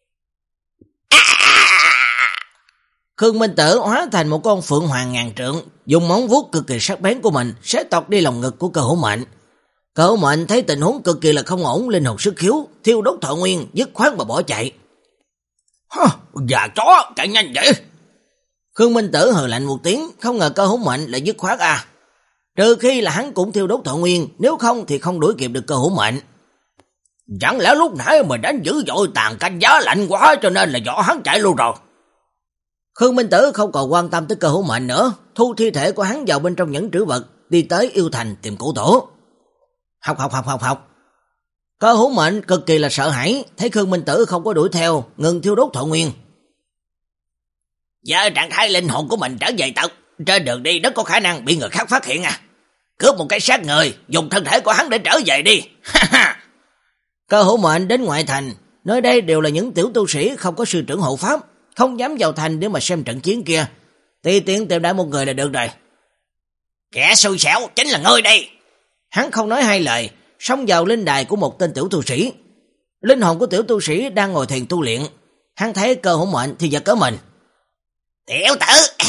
Khương Minh Tử hóa thành một con phượng hoàng ngàn trượng, dùng móng vuốt cực kỳ sắc bén của mình xé toạc đi lòng ngực của Cơ Hữu Mệnh. Cơ Hữu Mệnh thấy tình huống cực kỳ là không ổn, linh hồn sức khiếu, thiêu đốt thọ nguyên, dứt khoát mà bỏ chạy. Hả, già chó, chạy nhanh vậy. Khương Minh Tử hừ lạnh một tiếng, không ngờ Cơ Hữu Mệnh lại dứt khoát à. Trừ khi là hắn cũng thiêu đốt thọ nguyên, nếu không thì không đuổi kịp được Cơ Hữu Mệnh. Chẳng lẽ lúc nãy mình đánh dữ dội tàn canh giá lạnh quá cho nên là võ hắn chạy luôn rồi. Khương Minh Tử không còn quan tâm tới Cơ Hữu Mệnh nữa, thu thi thể của hắn vào bên trong nhẫn trữ vật, đi tới Yêu Thành tìm cụ tổ. Học học học học học. Cơ Hữu Mệnh cực kỳ là sợ hãi, thấy Khương Minh Tử không có đuổi theo, ngừng thiêu đốt thọ nguyên. Giờ trạng thái linh hồn của mình trở về tộc, trên đường đi rất có khả năng bị người khác phát hiện à. Cướp một cái xác người, dùng thân thể của hắn để trở về đi. Cơ Hữu Mệnh đến ngoại thành, nơi đây đều là những tiểu tu sĩ không có sư trưởng hộ pháp, không dám vào thành để mà xem trận chiến kia. Tùy tiện tìm đại một người là được rồi. Kẻ xui xẻo chính là ngươi đây. Hắn không nói hai lời, xông vào linh đài của một tên tiểu tu sĩ. Linh hồn của tiểu tu sĩ đang ngồi thiền tu luyện. Hắn thấy Cơ Hữu Mệnh thì giật cỡ mình. Tiểu tử,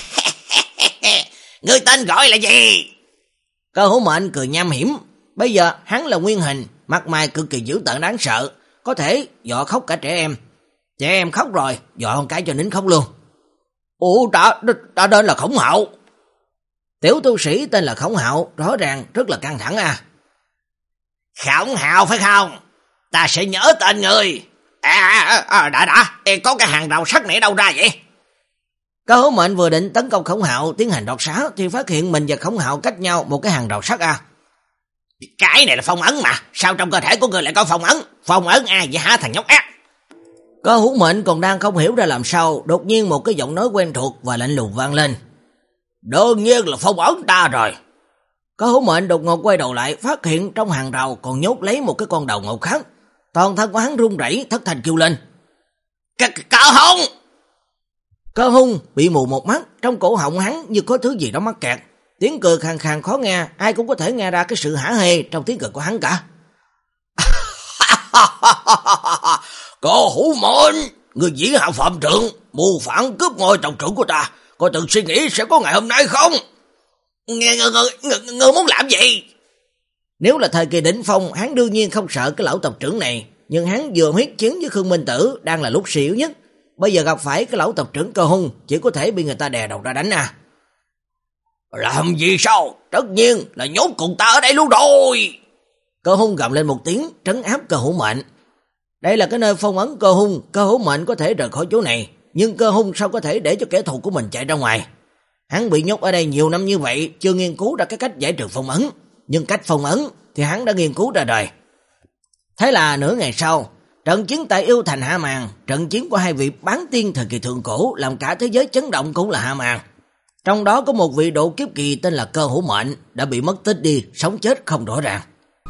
ngươi tên gọi là gì? Cơ Hữu Mệnh cười nham hiểm. Bây giờ hắn là nguyên hình, mặt mày cực kỳ dữ tợn đáng sợ, có thể dọa khóc cả trẻ em. Trẻ em khóc rồi, dọa con cái cho nín khóc luôn. Ủa, ta, ta tên là Khổng Hạo. Tiểu tu sĩ tên là Khổng Hạo, rõ ràng rất là căng thẳng à. Khổng Hạo phải không? Ta sẽ nhớ tên người. À, à, à đã đã, có cái hàng rào sắt này đâu ra vậy? Cơ Hữu Mệnh vừa định tấn công Khổng Hạo tiến hành đoạt xá thì phát hiện mình và Khổng Hạo cách nhau một cái hàng rào sắt à. Cái này là phong ấn mà, sao trong cơ thể của người lại có phong ấn? Phong ấn ai vậy hả thằng nhóc ác? Cơ Hữu Mệnh còn đang không hiểu ra làm sao, đột nhiên một cái giọng nói quen thuộc và lạnh lùng vang lên. Đương nhiên là phong ấn ta rồi. Cơ Hữu Mệnh đột ngột quay đầu lại, phát hiện trong hàng rào còn nhốt lấy một cái con đầu ngầu khác. Toàn thân của hắn run rẩy, thất thanh kêu lên. Cơ Hung! Cơ Hung bị mù một mắt, trong cổ họng hắn như có thứ gì đó mắc kẹt. Tiếng cười khàn khàn khó nghe, ai cũng có thể nghe ra cái sự hả hê trong tiếng cười của hắn cả. Cơ Hữu Mệnh, người dĩ hạ phạm trượng, mưu phản cướp ngôi tộc trưởng của ta, có từng suy nghĩ sẽ có ngày hôm nay không? Ngươi ngươi muốn làm gì? Nếu là thời kỳ đỉnh phong, hắn đương nhiên không sợ cái lão tộc trưởng này, nhưng hắn vừa huyết chiến với Khương Minh Tử đang là lúc suy yếu nhất, bây giờ gặp phải cái lão tộc trưởng Cơ Hung, chỉ có thể bị người ta đè đầu ra đánh à. Làm gì sao? Tất nhiên là nhốt cùng ta ở đây luôn rồi. Cơ Hung gầm lên một tiếng, trấn áp Cơ Hữu Mệnh. Đây là cái nơi phong ấn Cơ Hung, Cơ Hữu Mệnh có thể rời khỏi chỗ này, nhưng Cơ Hung sao có thể để cho kẻ thù của mình chạy ra ngoài. Hắn bị nhốt ở đây nhiều năm như vậy, chưa nghiên cứu ra cái cách giải trừ phong ấn, nhưng cách phong ấn thì hắn đã nghiên cứu ra đời. Thế là nửa ngày sau, trận chiến tại Yêu Thành hạ màn, trận chiến của hai vị bán tiên thời kỳ thượng cổ làm cả thế giới chấn động cũng là hạ màn. Trong đó có một vị độ kiếp kỳ tên là Cơ Hữu Mệnh đã bị mất tích đi, sống chết không rõ ràng.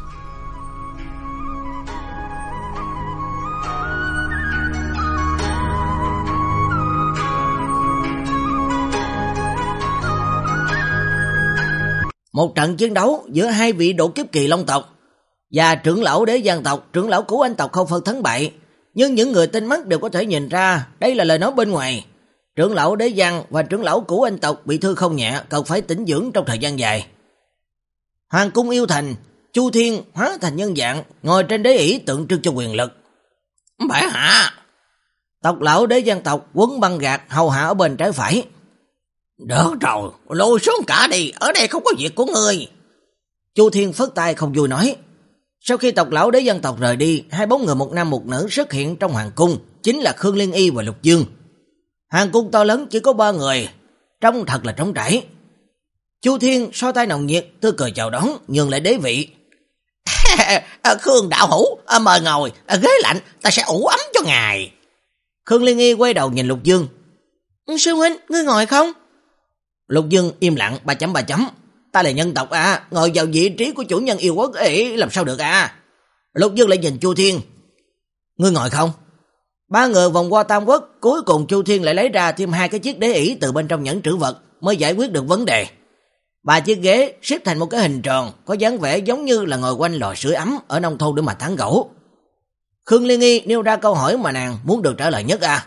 Một trận chiến đấu giữa hai vị độ kiếp kỳ long tộc và trưởng lão Đế Giang tộc, trưởng lão Cửu Anh tộc không phân thắng bại, nhưng những người tinh mắt đều có thể nhìn ra đây là lời nói bên ngoài. Trưởng lão Đế Giang và trưởng lão Cửu Anh tộc bị thương không nhẹ, cần phải tĩnh dưỡng trong thời gian dài. Hoàng cung Yêu Thành, Chu Thiên hóa thành nhân dạng, ngồi trên đế ỷ tượng trưng cho quyền lực. Bệ hạ! Tộc lão Đế Giang tộc quấn băng gạc hầu hạ ở bên trái phải. Được rồi, lùi xuống cả đi, ở đây không có việc của ngươi. Chu Thiên phất tay không vui nói. Sau khi tộc lão Đế Giang tộc rời đi, hai bóng người một nam một nữ xuất hiện trong hoàng cung, chính là Khương Liên Y và Lục Dương. Hoàng cung to lớn chỉ có ba người, trông thật là trống trải. Chu Thiên so tay nồng nhiệt, tươi cười chào đón, nhường lại đế vị. Khương đạo hữu, mời ngồi, ghế lạnh, ta sẽ ủ ấm cho ngài. Khương Liên Y quay đầu nhìn Lục Dương. Sư huynh, ngươi ngồi không? Lục Dương im lặng, ba chấm ba chấm. Ta là nhân tộc à, ngồi vào vị trí của chủ nhân yêu quốc ấy làm sao được à. Lục Dương lại nhìn Chu Thiên. Ngươi ngồi không? Ba người vòng qua Tam Quốc, cuối cùng Chu Thiên lại lấy ra thêm hai cái chiếc đế ỷ từ bên trong nhẫn trữ vật mới giải quyết được vấn đề. Ba chiếc ghế xếp thành một cái hình tròn, có dáng vẻ giống như là ngồi quanh lò sưởi ấm ở nông thôn để mà tán gẫu. Khương Liên Y nêu ra câu hỏi mà nàng muốn được trả lời nhất à.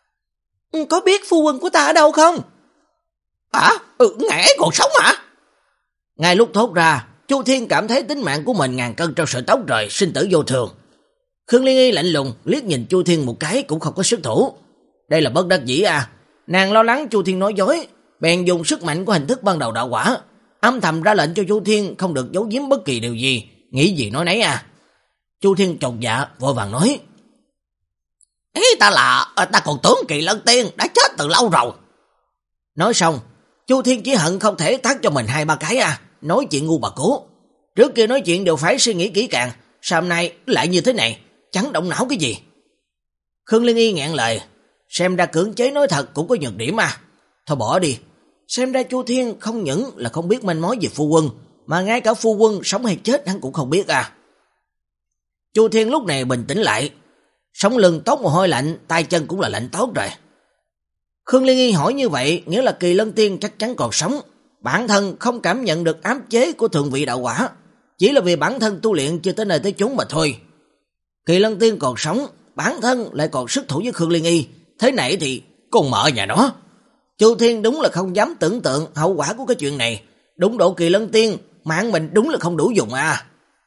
Có biết phu quân của ta ở đâu không? À, ừ, ngài ấy còn sống hả? Ngay lúc thốt ra, Chu Thiên cảm thấy tính mạng của mình ngàn cân treo sợi tóc rồi, sinh tử vô thường. Khương Liên Y lạnh lùng liếc nhìn Chu Thiên một cái cũng không có sức thủ. Đây là bất đắc dĩ à. Nàng lo lắng Chu Thiên nói dối, bèn dùng sức mạnh của hình thức ban đầu đạo quả, âm thầm ra lệnh cho Chu Thiên không được giấu giếm bất kỳ điều gì, nghĩ gì nói nấy à. Chu Thiên chột dạ vội vàng nói. Ý ta là ta còn tưởng Kỳ Lân Tiên đã chết từ lâu rồi. Nói xong, Chu Thiên chỉ hận không thể tát cho mình hai ba cái à, nói chuyện ngu bà cố. Trước kia nói chuyện đều phải suy nghĩ kỹ càng, sao hôm nay lại như thế này, chẳng động não cái gì. Khương Liên Y ngẹn lời, xem ra cưỡng chế nói thật cũng có nhược điểm à. Thôi bỏ đi, xem ra Chu Thiên không những là không biết manh mối về phu quân, mà ngay cả phu quân sống hay chết hắn cũng không biết à. Chu Thiên lúc này bình tĩnh lại, sống lưng toát mồ hôi lạnh, tay chân cũng là lạnh toát rồi. Khương Liên Y hỏi như vậy, nghĩa là Kỳ Lân Tiên chắc chắn còn sống. Bản thân không cảm nhận được ám chế của thượng vị đạo quả, chỉ là vì bản thân tu luyện chưa tới nơi tới chốn mà thôi. Kỳ Lân Tiên còn sống, bản thân lại còn sức thủ với Khương Liên Y, thế này thì con mợ nhà nó. Chu Thiên đúng là không dám tưởng tượng hậu quả của cái chuyện này. Đúng độ Kỳ Lân Tiên, mạng mình đúng là không đủ dùng à.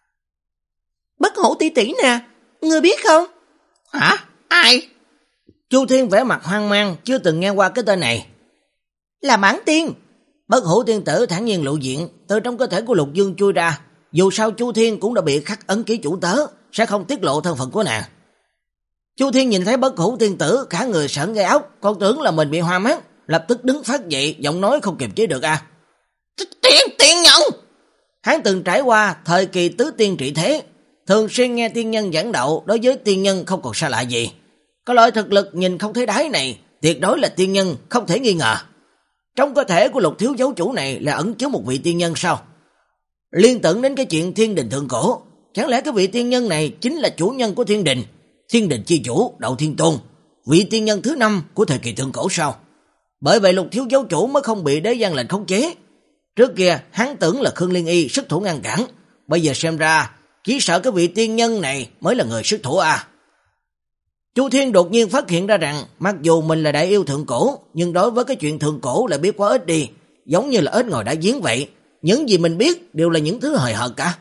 Bất Hủ tỷ tỷ nè, ngươi biết không? Hả? Ai? Chu Thiên vẻ mặt hoang mang, chưa từng nghe qua cái tên này. Là Mãn Tiên. Bất Hủ tiên tử thản nhiên lộ diện, từ trong cơ thể của Lục Dương chui ra. Dù sao Chu Thiên cũng đã bị khắc ấn ký chủ tớ, sẽ không tiết lộ thân phận của nàng. Chu Thiên nhìn thấy Bất Hủ tiên tử cả người sởn gai ốc, còn tưởng là mình bị hoa mắt, lập tức đứng phát dậy, giọng nói không kiềm chế được à. Tiên, tiên nhân! Hắn từng trải qua thời kỳ tứ tiên trị thế, thường xuyên nghe tiên nhân giảng đạo, đối với tiên nhân không còn xa lạ gì. Có loại thực lực nhìn không thấy đáy này, tuyệt đối là tiên nhân, không thể nghi ngờ. Trong cơ thể của Lục thiếu dấu chủ này là ẩn chứa một vị tiên nhân sao? Liên tưởng đến cái chuyện thiên đình thượng cổ, chẳng lẽ cái vị tiên nhân này chính là chủ nhân của thiên đình, thiên đình chi chủ Đậu Thiên Tôn, vị tiên nhân thứ năm của thời kỳ thượng cổ sao? Bởi vậy Lục thiếu dấu chủ mới không bị đế giang lệnh khống chế. Trước kia hắn tưởng là Khương Liên Y sức thủ ngăn cản, bây giờ xem ra chỉ sợ cái vị tiên nhân này mới là người sức thủ à. Chu Thiên đột nhiên phát hiện ra rằng mặc dù mình là đại yêu thượng cổ, nhưng đối với cái chuyện thượng cổ lại biết quá ít đi, giống như là ếch ngồi đá giếng vậy. Những gì mình biết đều là những thứ hời hợt cả.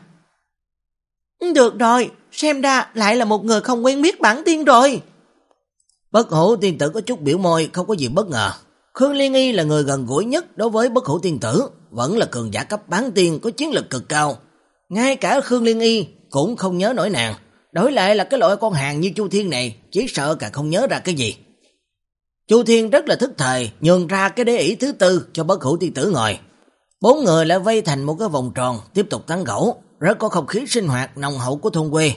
Được rồi, xem ra lại là một người không quen biết bản tiên rồi. Bất Hủ tiên tử có chút biểu môi, không có gì bất ngờ. Khương Liên Y là người gần gũi nhất đối với Bất Hủ tiên tử, vẫn là cường giả cấp bán tiên có chiến lực cực cao. Ngay cả Khương Liên Y cũng không nhớ nổi nàng. Đổi lại là cái loại con hàng như Chu Thiên này, chỉ sợ cả không nhớ ra cái gì. Chu Thiên rất là thức thời, nhường ra cái đế ỷ thứ tư cho Bất Hủ tiên tử ngồi. Bốn người lại vây thành một cái vòng tròn, tiếp tục tán gẫu, rất có không khí sinh hoạt nồng hậu của thôn quê.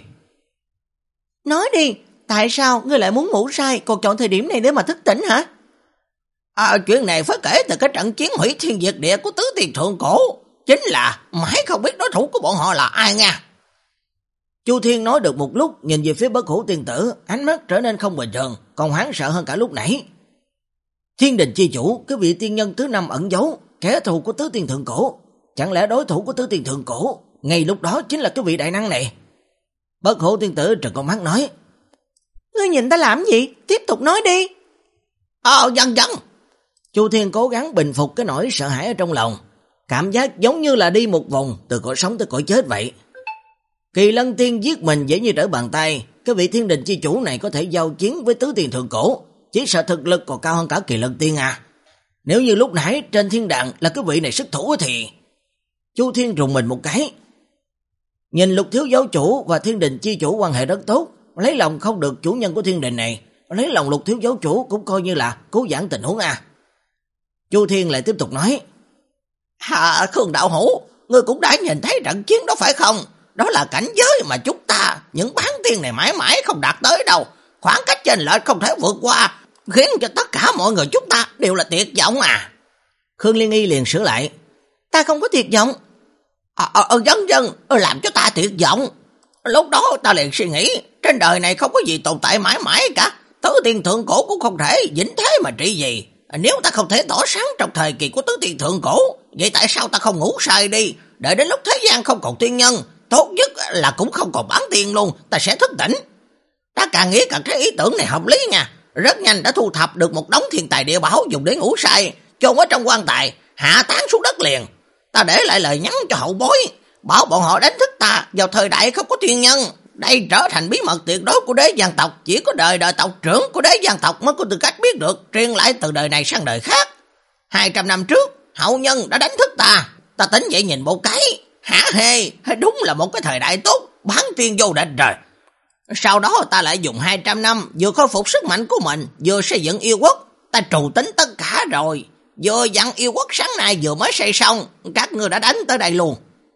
Nói đi, tại sao ngươi lại muốn ngủ say, còn chọn thời điểm này để mà thức tỉnh hả? À, chuyện này phải kể từ cái trận chiến hủy thiên diệt địa của tứ tiên thượng cổ, chính là mãi không biết đối thủ của bọn họ là ai nha. Chu Thiên nói được một lúc, nhìn về phía Bất Hủ tiên tử, ánh mắt trở nên không bình thường, còn hoảng sợ hơn cả lúc nãy. Thiên đình chi chủ, cái vị tiên nhân thứ năm ẩn giấu, kẻ thù của tứ tiên thượng cổ, chẳng lẽ đối thủ của tứ tiên thượng cổ ngay lúc đó chính là cái vị đại năng này? Bất Hủ tiên tử trợn con mắt nói, ngươi nhìn ta làm gì? Tiếp tục nói đi. Ờ, dần dần. Chu Thiên cố gắng bình phục cái nỗi sợ hãi ở trong lòng, cảm giác giống như là đi một vòng từ cõi sống tới cõi chết vậy. Kỳ Lân Tiên giết mình dễ như trở bàn tay, cái vị thiên đình chi chủ này có thể giao chiến với tứ tiên thượng cổ, chỉ sợ thực lực còn cao hơn cả Kỳ Lân Tiên à. Nếu như lúc nãy trên thiên đàng là cái vị này sức thủ thì... Chu Thiên rùng mình một cái. Nhìn Lục thiếu giáo chủ và thiên đình chi chủ quan hệ rất tốt, lấy lòng không được chủ nhân của thiên đình này, lấy lòng Lục thiếu giáo chủ cũng coi như là cứu vãn tình huống à. Chu Thiên lại tiếp tục nói, à, Khương đạo hữu, ngươi cũng đã nhìn thấy trận chiến đó phải không? Đó là cảnh giới mà chúng ta, những bán tiên này mãi mãi không đạt tới đâu. Khoảng cách chênh lệch không thể vượt qua, khiến cho tất cả mọi người chúng ta đều là tuyệt vọng à. Khương Liên Y liền sửa lại, ta không có tuyệt vọng. Ờ, ờ, ờ dân dân, làm cho ta tuyệt vọng. Lúc đó ta liền suy nghĩ, trên đời này không có gì tồn tại mãi mãi cả. Tứ tiên thượng cổ cũng không thể vĩnh thế mà trị gì. Nếu ta không thể tỏ sáng trong thời kỳ của tứ tiên thượng cổ, vậy tại sao ta không ngủ say đi, đợi đến lúc thế gian không còn tiên nhân, tốt nhất là cũng không còn bán tiên luôn, ta sẽ thức tỉnh. Ta càng nghĩ càng thấy ý tưởng này hợp lý nha. Rất nhanh đã thu thập được một đống thiên tài địa bảo dùng để ngủ say, chôn ở trong quan tài, hạ tán xuống đất liền. Ta để lại lời nhắn cho hậu bối, bảo bọn họ đánh thức ta vào thời đại không có tiên nhân. Đây trở thành bí mật tuyệt đối của đế dân tộc, chỉ có đời đời tộc trưởng của đế dân tộc mới có tư cách biết được, truyền lại từ đời này sang đời khác. Hai trăm năm trước, hậu nhân đã đánh thức ta, ta tỉnh dậy nhìn một cái, hả hê, đúng là một cái thời đại tốt, bán tiên vô địch rồi. Sau đó ta lại dùng hai trăm năm vừa khôi phục sức mạnh của mình, vừa xây dựng yêu quốc. Ta trù tính tất cả rồi. Vừa dặn yêu quốc sáng nay vừa mới xây xong, các ngươi đã đánh tới đây luôn.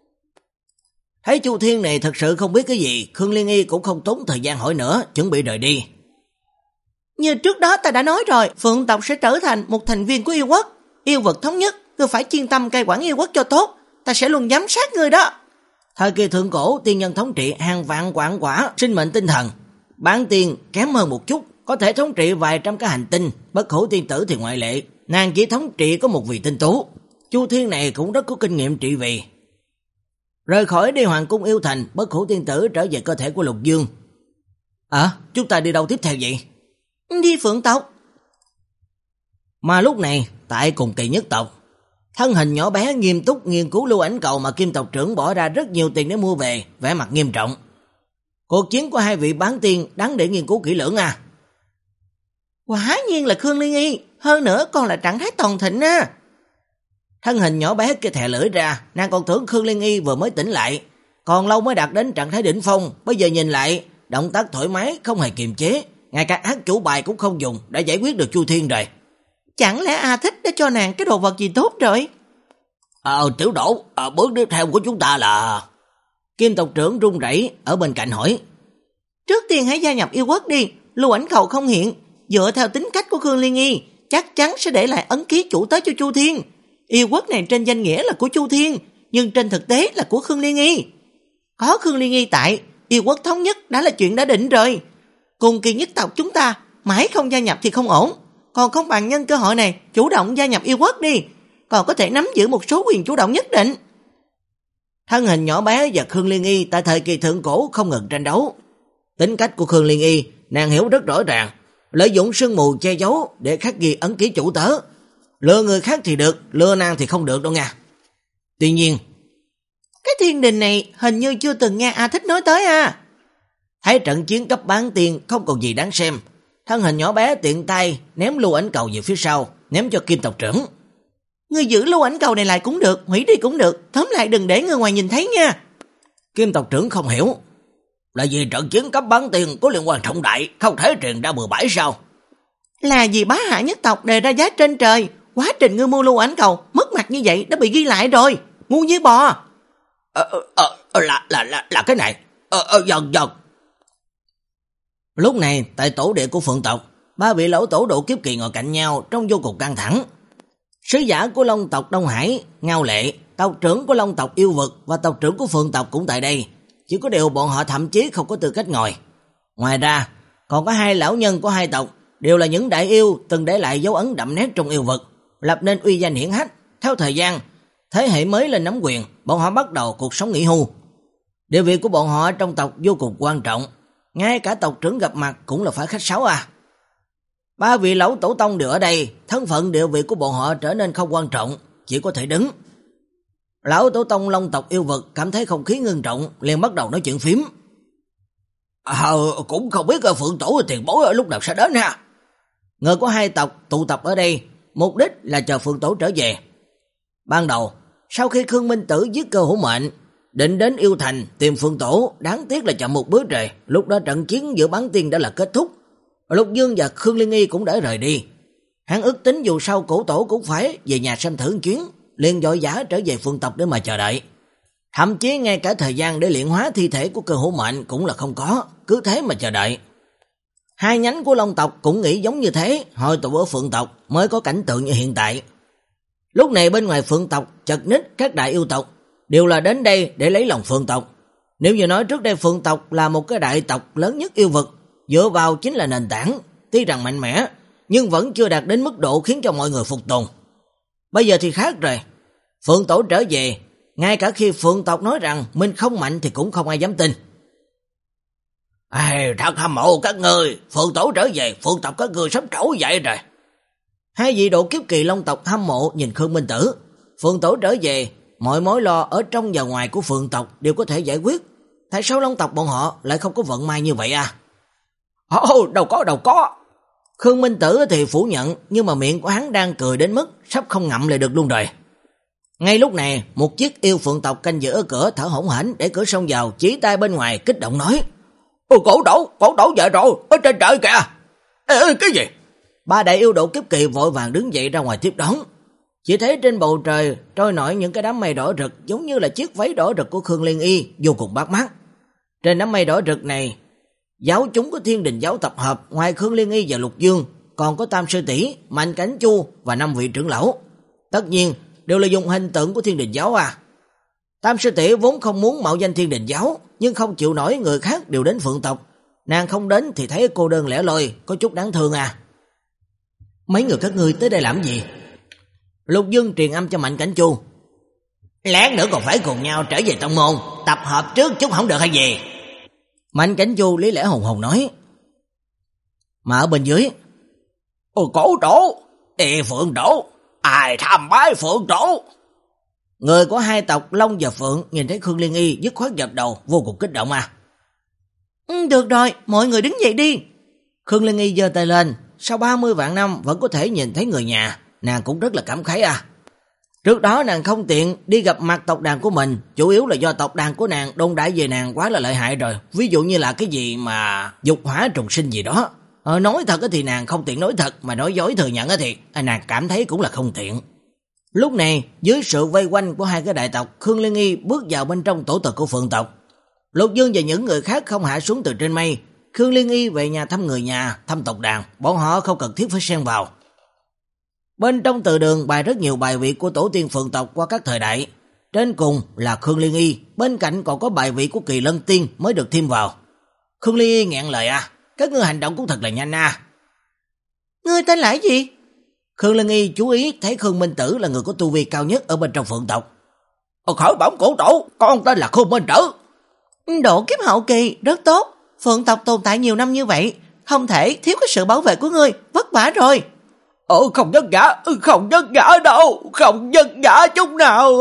Thấy Chu Thiên này thật sự không biết cái gì, Khương Liên Y cũng không tốn thời gian hỏi nữa, chuẩn bị rời đi. Như trước đó ta đã nói rồi, Phượng tộc sẽ trở thành một thành viên của yêu quốc. Yêu vật thống nhất, ngươi phải chuyên tâm cai quản yêu quốc cho tốt. Ta sẽ luôn giám sát ngươi đó. Thời kỳ thượng cổ, tiên nhân thống trị hàng vạn quạng quả, sinh mệnh tinh thần. Bán tiên kém hơn một chút, có thể thống trị vài trăm cái hành tinh, Bất Hủ tiên tử thì ngoại lệ. Nàng chỉ thống trị có một vị tinh tú. Chu Thiên này cũng rất có kinh nghiệm trị vì. Rời khỏi đi hoàng cung yêu thành, Bất Hủ tiên tử trở về cơ thể của Lục Dương. À, chúng ta đi đâu tiếp theo vậy? Đi Phượng tộc. Mà lúc này, tại cùng Kỳ Nhất tộc, thân hình nhỏ bé nghiêm túc nghiên cứu lưu ảnh cầu mà Kim tộc trưởng bỏ ra rất nhiều tiền để mua về, vẻ mặt nghiêm trọng. Cuộc chiến của hai vị bán tiên đáng để nghiên cứu kỹ lưỡng à. Quả nhiên là Khương Liên Y, hơn nữa còn là trạng thái toàn thịnh á. Thân hình nhỏ bé kia thè lưỡi ra, nàng còn tưởng Khương Liên Y vừa mới tỉnh lại, còn lâu mới đạt đến trạng thái đỉnh phong, bây giờ nhìn lại, động tác thoải mái không hề kiềm chế, ngay cả ác chủ bài cũng không dùng đã giải quyết được Chu Thiên rồi. Chẳng lẽ A Thích đã cho nàng cái đồ vật gì tốt rồi? Ờ, Tiểu Đỗ, à, bước tiếp theo của chúng ta là... Kim tộc trưởng run rẩy ở bên cạnh hỏi. Trước tiên hãy gia nhập yêu quốc đi, lưu ảnh cầu không hiện, dựa theo tính cách của Khương Liên Y, chắc chắn sẽ để lại ấn ký chủ tới cho Chu Thiên. Yêu quốc này trên danh nghĩa là của Chu Thiên, nhưng trên thực tế là của Khương Liên Y. Có Khương Liên Y tại, yêu quốc thống nhất đã là chuyện đã định rồi. Cùng Kỳ Nhất tộc chúng ta, mãi không gia nhập thì không ổn. Còn không bằng nhân cơ hội này, chủ động gia nhập yêu quốc đi, còn có thể nắm giữ một số quyền chủ động nhất định. Thân hình nhỏ bé và Khương Liên Y tại thời kỳ thượng cổ không ngừng tranh đấu. Tính cách của Khương Liên Y, nàng hiểu rất rõ ràng, lợi dụng sương mù che giấu để khắc ghi ấn ký chủ tớ. Lừa người khác thì được, lừa nàng thì không được đâu nha. Tuy nhiên, cái thiên đình này hình như chưa từng nghe A Thích nói tới à. Thấy trận chiến cấp bán tiên không còn gì đáng xem, thân hình nhỏ bé tiện tay ném lưu ảnh cầu về phía sau, ném cho Kim tộc trưởng. Ngươi giữ lưu ảnh cầu này lại cũng được, hủy đi cũng được, tóm lại đừng để người ngoài nhìn thấy nha. Kim tộc trưởng không hiểu. Là vì trận chiến cấp bán tiền có liên quan trọng đại, không thể truyền ra bừa bãi sao? Là vì bá hạ nhất tộc đề ra giá trên trời, quá trình ngươi mua lưu ảnh cầu, mất mặt như vậy đã bị ghi lại rồi, ngu như bò. Ờ, ờ, ờ, là, là, là, là cái này, ờ, ờ, dần dần. Lúc này, tại tổ địa của Phượng tộc, ba vị lão tổ độ kiếp kỳ ngồi cạnh nhau trong vô cùng căng thẳng. Sứ giả của Long tộc Đông Hải, Ngao Lệ, tộc trưởng của Long tộc Yêu Vực và tộc trưởng của Phượng tộc cũng tại đây, chỉ có điều bọn họ thậm chí không có tư cách ngồi. Ngoài ra, còn có hai lão nhân của hai tộc, đều là những đại yêu từng để lại dấu ấn đậm nét trong yêu vực, lập nên uy danh hiển hách. Theo thời gian, thế hệ mới lên nắm quyền, bọn họ bắt đầu cuộc sống nghỉ hưu. Địa vị của bọn họ trong tộc vô cùng quan trọng, ngay cả tộc trưởng gặp mặt cũng là phải khách sáo à. Ba vị lão tổ tông đều ở đây, thân phận địa vị của bọn họ trở nên không quan trọng, chỉ có thể đứng. Lão tổ tông Long tộc Yêu Vực cảm thấy không khí ngưng trọng, liền bắt đầu nói chuyện phím. Ờ, cũng không biết Phượng tổ tiền bối ở lúc nào sẽ đến ha. Người của hai tộc tụ tập ở đây, mục đích là chờ Phượng tổ trở về. Ban đầu, sau khi Khương Minh Tử giết Cơ Hữu Mệnh, định đến Yêu Thành tìm Phượng tổ, đáng tiếc là chậm một bước rồi, lúc đó trận chiến giữa bán tiên đã là kết thúc. Lục Dương và Khương Liên Y cũng đã rời đi. Hắn ước tính dù sau cổ tổ cũng phải về nhà xem thử một chuyến, liền vội vã trở về Phượng tộc để mà chờ đợi. Thậm chí ngay cả thời gian để luyện hóa thi thể của Cơ Hữu Mệnh cũng là không có, cứ thế mà chờ đợi. Hai nhánh của Long tộc cũng nghĩ giống như thế, hội tụ ở Phượng tộc mới có cảnh tượng như hiện tại. Lúc này bên ngoài Phượng tộc chật ních các đại yêu tộc đều là đến đây để lấy lòng Phượng tộc. Nếu như nói trước đây Phượng tộc là một cái đại tộc lớn nhất yêu vực, dựa vào chính là nền tảng, tuy rằng mạnh mẽ, nhưng vẫn chưa đạt đến mức độ khiến cho mọi người phục tùng. Bây giờ thì khác rồi, Phượng tổ trở về, ngay cả khi Phượng tộc nói rằng mình không mạnh thì cũng không ai dám tin. À, thật hâm mộ các ngươi, Phượng tổ trở về, Phượng tộc các ngươi sắp trỗi dậy rồi. Hai vị độ kiếp kỳ Long tộc hâm mộ nhìn Khương Minh Tử. Phượng tổ trở về, mọi mối lo ở trong và ngoài của Phượng tộc đều có thể giải quyết. Tại sao Long tộc bọn họ lại không có vận may như vậy à? Ồ, đâu có, đâu có. Khương Minh Tử thì phủ nhận, nhưng mà miệng của hắn đang cười đến mức sắp không ngậm lại được luôn rồi. Ngay lúc này, một chiếc yêu Phượng tộc canh giữ ở cửa thở hổn hển để cửa xông vào, chỉ tay bên ngoài kích động nói: Ồ, cổ tổ, cổ tổ về rồi, ở trên trời kìa. Ê, ê, cái gì? Ba đại yêu độ kiếp kỳ vội vàng đứng dậy ra ngoài tiếp đón. Chỉ thấy trên bầu trời trôi nổi những cái đám mây đỏ rực giống như là chiếc váy đỏ rực của Khương Liên Y, vô cùng bắt mắt. Trên đám mây đỏ rực này, giáo chúng của Thiên Đình giáo tập hợp, ngoài Khương Liên Y và Lục Dương, còn có Tam Sư Tỷ, Mạnh Cảnh Chu và năm vị trưởng lão. Tất nhiên đều là dùng hình tượng của Thiên Đình giáo à. Tam Sư Tỷ vốn không muốn mạo danh Thiên Đình giáo, nhưng không chịu nổi người khác đều đến Phượng tộc. Nàng không đến thì thấy cô đơn lẻ loi, có chút đáng thương à. Mấy người các ngươi tới đây làm gì? Lục Dương truyền âm cho Mạnh Cảnh Chu. Lát nữa còn phải cùng nhau trở về tông môn, tập hợp trước chút không được hay gì? Mạnh Cảnh Chu lý lẽ hùng hồn nói. Mà ở bên dưới, Ồ, cổ tổ, ê Phượng tổ, ai tham bái Phượng tổ? Người của hai tộc Long và Phượng nhìn thấy Khương Liên Y dứt khoát dập đầu, vô cùng kích động à. Ừ, được rồi, mọi người đứng dậy đi. Khương Liên Y giơ tay lên, sau ba mươi vạn năm vẫn có thể nhìn thấy người nhà, nàng cũng rất là cảm khái à. Trước đó nàng không tiện đi gặp mặt tộc đàn của mình, chủ yếu là do tộc đàn của nàng đồn đại về nàng quá là lợi hại rồi. Ví dụ như là cái gì mà dục hỏa trùng sinh gì đó. Ờ, nói thật thì nàng không tiện nói thật, mà nói dối thừa nhận thì nàng cảm thấy cũng là không tiện. Lúc này, dưới sự vây quanh của hai cái đại tộc, Khương Liên Y bước vào bên trong tổ tộc của Phượng tộc. Lục Dương và những người khác không hạ xuống từ trên mây. Khương Liên Y về nhà thăm người nhà, thăm tộc đàn, bọn họ không cần thiết phải xen vào. Bên trong từ đường bày rất nhiều bài vị của tổ tiên Phượng tộc qua các thời đại. Trên cùng là Khương Liên Y, bên cạnh còn có bài vị của Kỳ Lân Tiên mới được thêm vào. Khương Liên Y nghẹn lời à, các ngươi hành động cũng thật là nhanh à. Ngươi tên là gì? Khương Liên Y chú ý thấy Khương Minh Tử là người có tu vi cao nhất ở bên trong Phượng tộc. Ồ, khỏi bẩm cổ tổ, con tên là Khương Minh Tử. Độ kiếp hậu kỳ, rất tốt. Phượng tộc tồn tại nhiều năm như vậy, không thể thiếu cái sự bảo vệ của ngươi, vất vả rồi. Ồ, không vất vả, không vất vả đâu, không vất vả chút nào.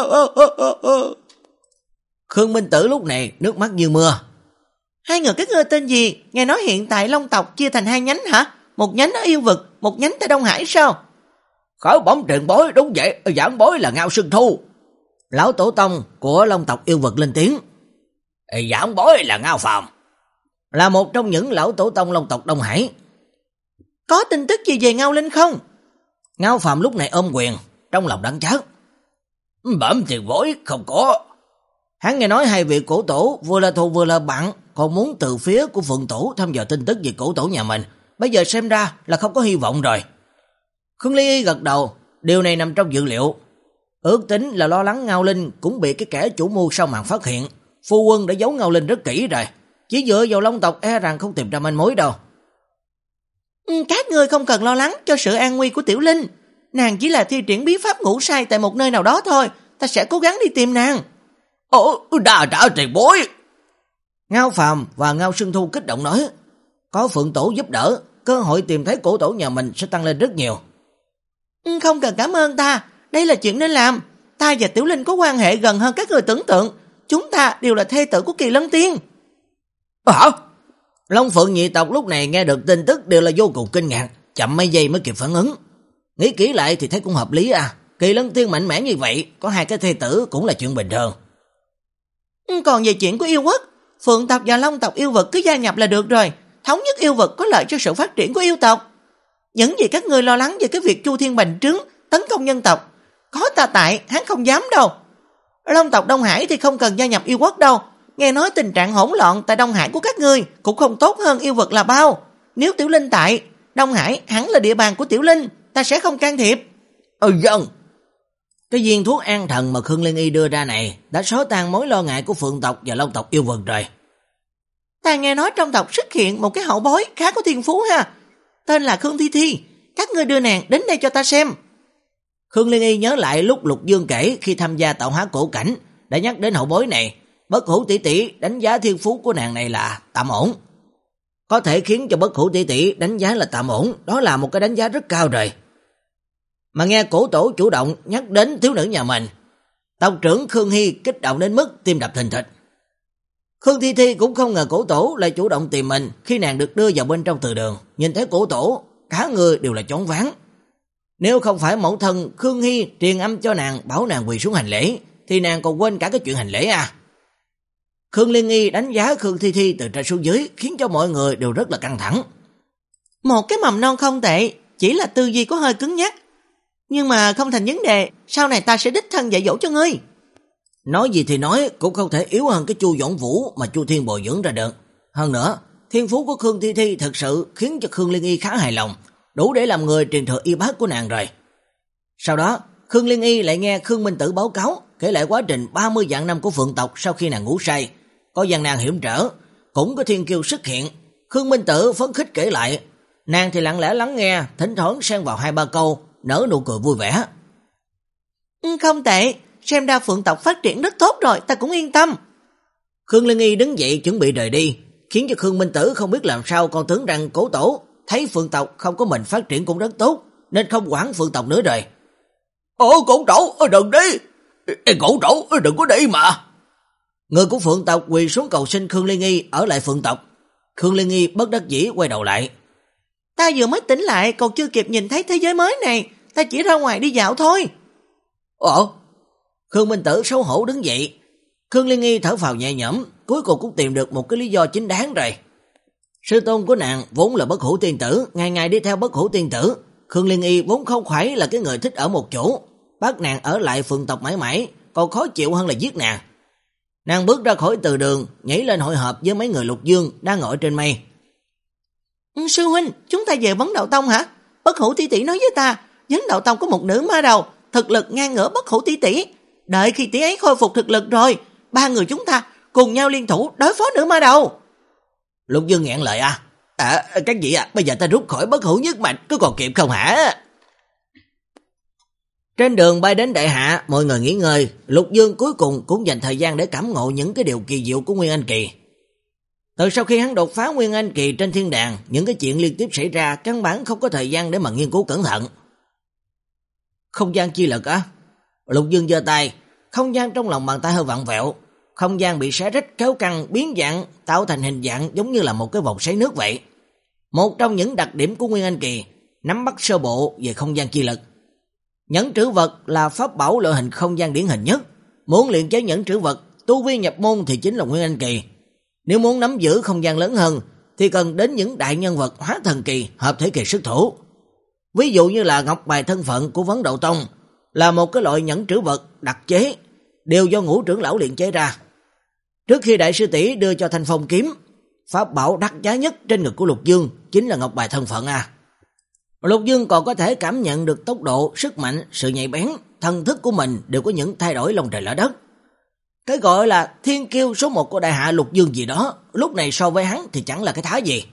Khương Minh Tử lúc này nước mắt như mưa. Hai người các ngươi tên gì? Nghe nói hiện tại Long tộc chia thành hai nhánh hả? Một nhánh ở yêu vực, một nhánh tại Đông Hải sao? Khởi bẩm truyền bối, đúng vậy, giảng bối là Ngao Sương Thu. Lão tổ tông của Long tộc yêu vực lên tiếng. Giảng bối là Ngao Phàm, là một trong những lão tổ tông Long tộc Đông Hải. Có tin tức gì về Ngao Linh không? Ngao Phàm lúc này ôm quyền, trong lòng đắng chát. Bẩm tiền bối không có. Hắn nghe nói hai vị cổ tổ vừa là thù vừa là bạn, còn muốn từ phía của Phượng tổ thăm dò tin tức về cổ tổ nhà mình. Bây giờ xem ra là không có hy vọng rồi. Khương Liên Y gật đầu, điều này nằm trong dự liệu. Ước tính là lo lắng Ngao Linh cũng bị cái kẻ chủ mưu sau màn phát hiện. Phu quân đã giấu Ngao Linh rất kỹ rồi, chỉ dựa vào Long tộc e rằng không tìm ra manh mối đâu. Các ngươi không cần lo lắng cho sự an nguy của Tiểu Linh. Nàng chỉ là thi triển bí pháp ngủ say tại một nơi nào đó thôi. Ta sẽ cố gắng đi tìm nàng. Ồ, đà trả tiền bối. Ngao Phàm và Ngao Sương Thu kích động nói. Có Phượng tổ giúp đỡ, cơ hội tìm thấy cổ tổ nhà mình sẽ tăng lên rất nhiều. Không cần cảm ơn ta, đây là chuyện nên làm. Ta và Tiểu Linh có quan hệ gần hơn các người tưởng tượng. Chúng ta đều là thê tử của Kỳ Lân Tiên. Hả? Long Phượng nhị tộc lúc này nghe được tin tức đều là vô cùng kinh ngạc, chậm mấy giây mới kịp phản ứng. Nghĩ kỹ lại thì thấy cũng hợp lý à. Kỳ Lân Tiên mạnh mẽ như vậy, có hai cái thê tử cũng là chuyện bình thường. Còn về chuyện của yêu quốc, Phượng tộc và Long tộc yêu vực cứ gia nhập là được rồi. Thống nhất yêu vực có lợi cho sự phát triển của yêu tộc. Những gì các ngươi lo lắng về cái việc Chu Thiên bành trướng tấn công nhân tộc, có ta tại hắn không dám đâu. Long tộc Đông Hải thì không cần gia nhập yêu quốc đâu. Nghe nói tình trạng hỗn loạn tại Đông Hải của các ngươi cũng không tốt hơn yêu vực là bao. Nếu Tiểu Linh tại Đông Hải hẳn là địa bàn của Tiểu Linh, ta sẽ không can thiệp. Ừ dân. Cái viên thuốc an thần mà Khương Liên Y đưa ra này đã xóa tan mối lo ngại của Phượng tộc và Long tộc yêu vực rồi. Ta nghe nói trong tộc xuất hiện một cái hậu bối khá có thiên phú ha. Tên là Khương Thi Thi. Các ngươi đưa nàng đến đây cho ta xem. Khương Liên Y nhớ lại lúc Lục Dương kể khi tham gia tạo hóa cổ cảnh đã nhắc đến hậu bối này. Bất Hủ tỷ tỷ đánh giá thiên phú của nàng này là tạm ổn. Có thể khiến cho Bất Hủ tỷ tỷ đánh giá là tạm ổn, đó là một cái đánh giá rất cao rồi. Mà nghe cổ tổ chủ động nhắc đến thiếu nữ nhà mình, tộc trưởng Khương Hy kích động đến mức tim đập thình thịch. Khương Thi Thi cũng không ngờ cổ tổ lại chủ động tìm mình khi nàng được đưa vào bên trong từ đường. Nhìn thấy cổ tổ, cả người đều là choáng váng. Nếu không phải mẫu thân Khương Hy truyền âm cho nàng bảo nàng quỳ xuống hành lễ, thì nàng còn quên cả cái chuyện hành lễ à. Khương Liên Nghi đánh giá Khương Thi Thi từ trên xuống dưới khiến cho mọi người đều rất là căng thẳng. Một cái mầm non không tệ, chỉ là tư duy có hơi cứng nhắc. Nhưng mà không thành vấn đề, sau này ta sẽ đích thân dạy dỗ cho ngươi. Nói gì thì nói, cũng không thể yếu hơn cái Chu Dõn Vũ mà Chu Thiên bồi dưỡng ra được. Hơn nữa, thiên phú của Khương Thi Thi thực sự khiến cho Khương Liên Y khá hài lòng, đủ để làm người truyền thừa y bác của nàng rồi. Sau đó, Khương Liên Y lại nghe Khương Minh Tử báo cáo, kể lại quá trình ba mươi vạn năm của Phượng tộc sau khi nàng ngủ say. Có gian nan hiểm trở, cũng có thiên kiêu xuất hiện. Khương Minh Tử phấn khích kể lại, nàng thì lặng lẽ lắng nghe, thỉnh thoảng xen vào hai ba câu, nở nụ cười vui vẻ. Không tệ, xem ra Phượng tộc phát triển rất tốt rồi, ta cũng yên tâm. Khương Liên Y đứng dậy chuẩn bị rời đi, khiến cho Khương Minh Tử không biết làm sao, còn tưởng rằng Cố Tổ thấy Phượng tộc không có mình phát triển cũng rất tốt, nên không quản Phượng tộc nữa rồi. Ồ, Cố Tổ, đừng đi! Cố Tổ, đừng có đi mà! Người của Phượng tộc quỳ xuống cầu xin Khương Liên Y ở lại Phượng tộc. Khương Liên Y bất đắc dĩ quay đầu lại. Ta vừa mới tỉnh lại, còn chưa kịp nhìn thấy thế giới mới này, ta chỉ ra ngoài đi dạo thôi. Ồ! Khương Minh Tử xấu hổ đứng dậy. Khương Liên Y thở phào nhẹ nhõm, cuối cùng cũng tìm được một cái lý do chính đáng rồi. Sư tôn của nàng vốn là Bất Hủ tiên tử, ngày ngày đi theo Bất Hủ tiên tử. Khương Liên Y vốn không phải là cái người thích ở một chỗ, bắt nàng ở lại Phượng tộc mãi mãi, còn khó chịu hơn là giết nàng. Nàng bước ra khỏi từ đường, nhảy lên hội họp với mấy người Lục Dương đang ngồi trên mây. Sư huynh, chúng ta về Vấn Đạo Tông hả? Bất Hủ tỷ tỷ nói với ta, Vấn Đạo Tông có một nữ ma đầu, thực lực ngang ngửa Bất Hủ tỷ tỷ. Đợi khi tỷ ấy khôi phục thực lực rồi, ba người chúng ta cùng nhau liên thủ đối phó nữ ma đầu. Lục Dương nghẹn lời à? À, các vị à, bây giờ ta rút khỏi Bất Hủ nhất mạch, có còn kịp không hả? Trên đường bay đến Đại Hạ, mọi người nghỉ ngơi, Lục Dương cuối cùng cũng dành thời gian để cảm ngộ những cái điều kỳ diệu của Nguyên Anh Kỳ. Từ sau khi hắn đột phá Nguyên Anh Kỳ trên thiên đàng, những cái chuyện liên tiếp xảy ra căn bản không có thời gian để mà nghiên cứu cẩn thận. Không gian chi lực á? Lục Dương giơ tay, không gian trong lòng bàn tay hơi vặn vẹo, không gian bị xé rách kéo căng biến dạng, tạo thành hình dạng giống như là một cái vòng xoáy nước vậy. Một trong những đặc điểm của Nguyên Anh Kỳ, nắm bắt sơ bộ về không gian chi lực. Nhẫn trữ vật là pháp bảo loại hình không gian điển hình nhất, muốn luyện chế nhẫn trữ vật, tu vi nhập môn thì chính là Nguyên Anh Kỳ. Nếu muốn nắm giữ không gian lớn hơn thì cần đến những đại nhân vật hóa thần kỳ, hợp thể kỳ xuất thủ. Ví dụ như là ngọc bài thân phận của Vấn Đạo Tông, là một cái loại nhẫn trữ vật đặc chế, đều do Ngũ trưởng lão luyện chế ra. Trước khi đại sư tỷ đưa cho Thanh Phong kiếm, pháp bảo đắt giá nhất trên ngực của Lục Dương chính là ngọc bài thân phận a. Lục Dương còn có thể cảm nhận được tốc độ, sức mạnh, sự nhạy bén, thần thức của mình đều có những thay đổi lông trời lở đất. Cái gọi là thiên kiêu số một của Đại Hạ Lục Dương gì đó, lúc này so với hắn thì chẳng là cái thá gì.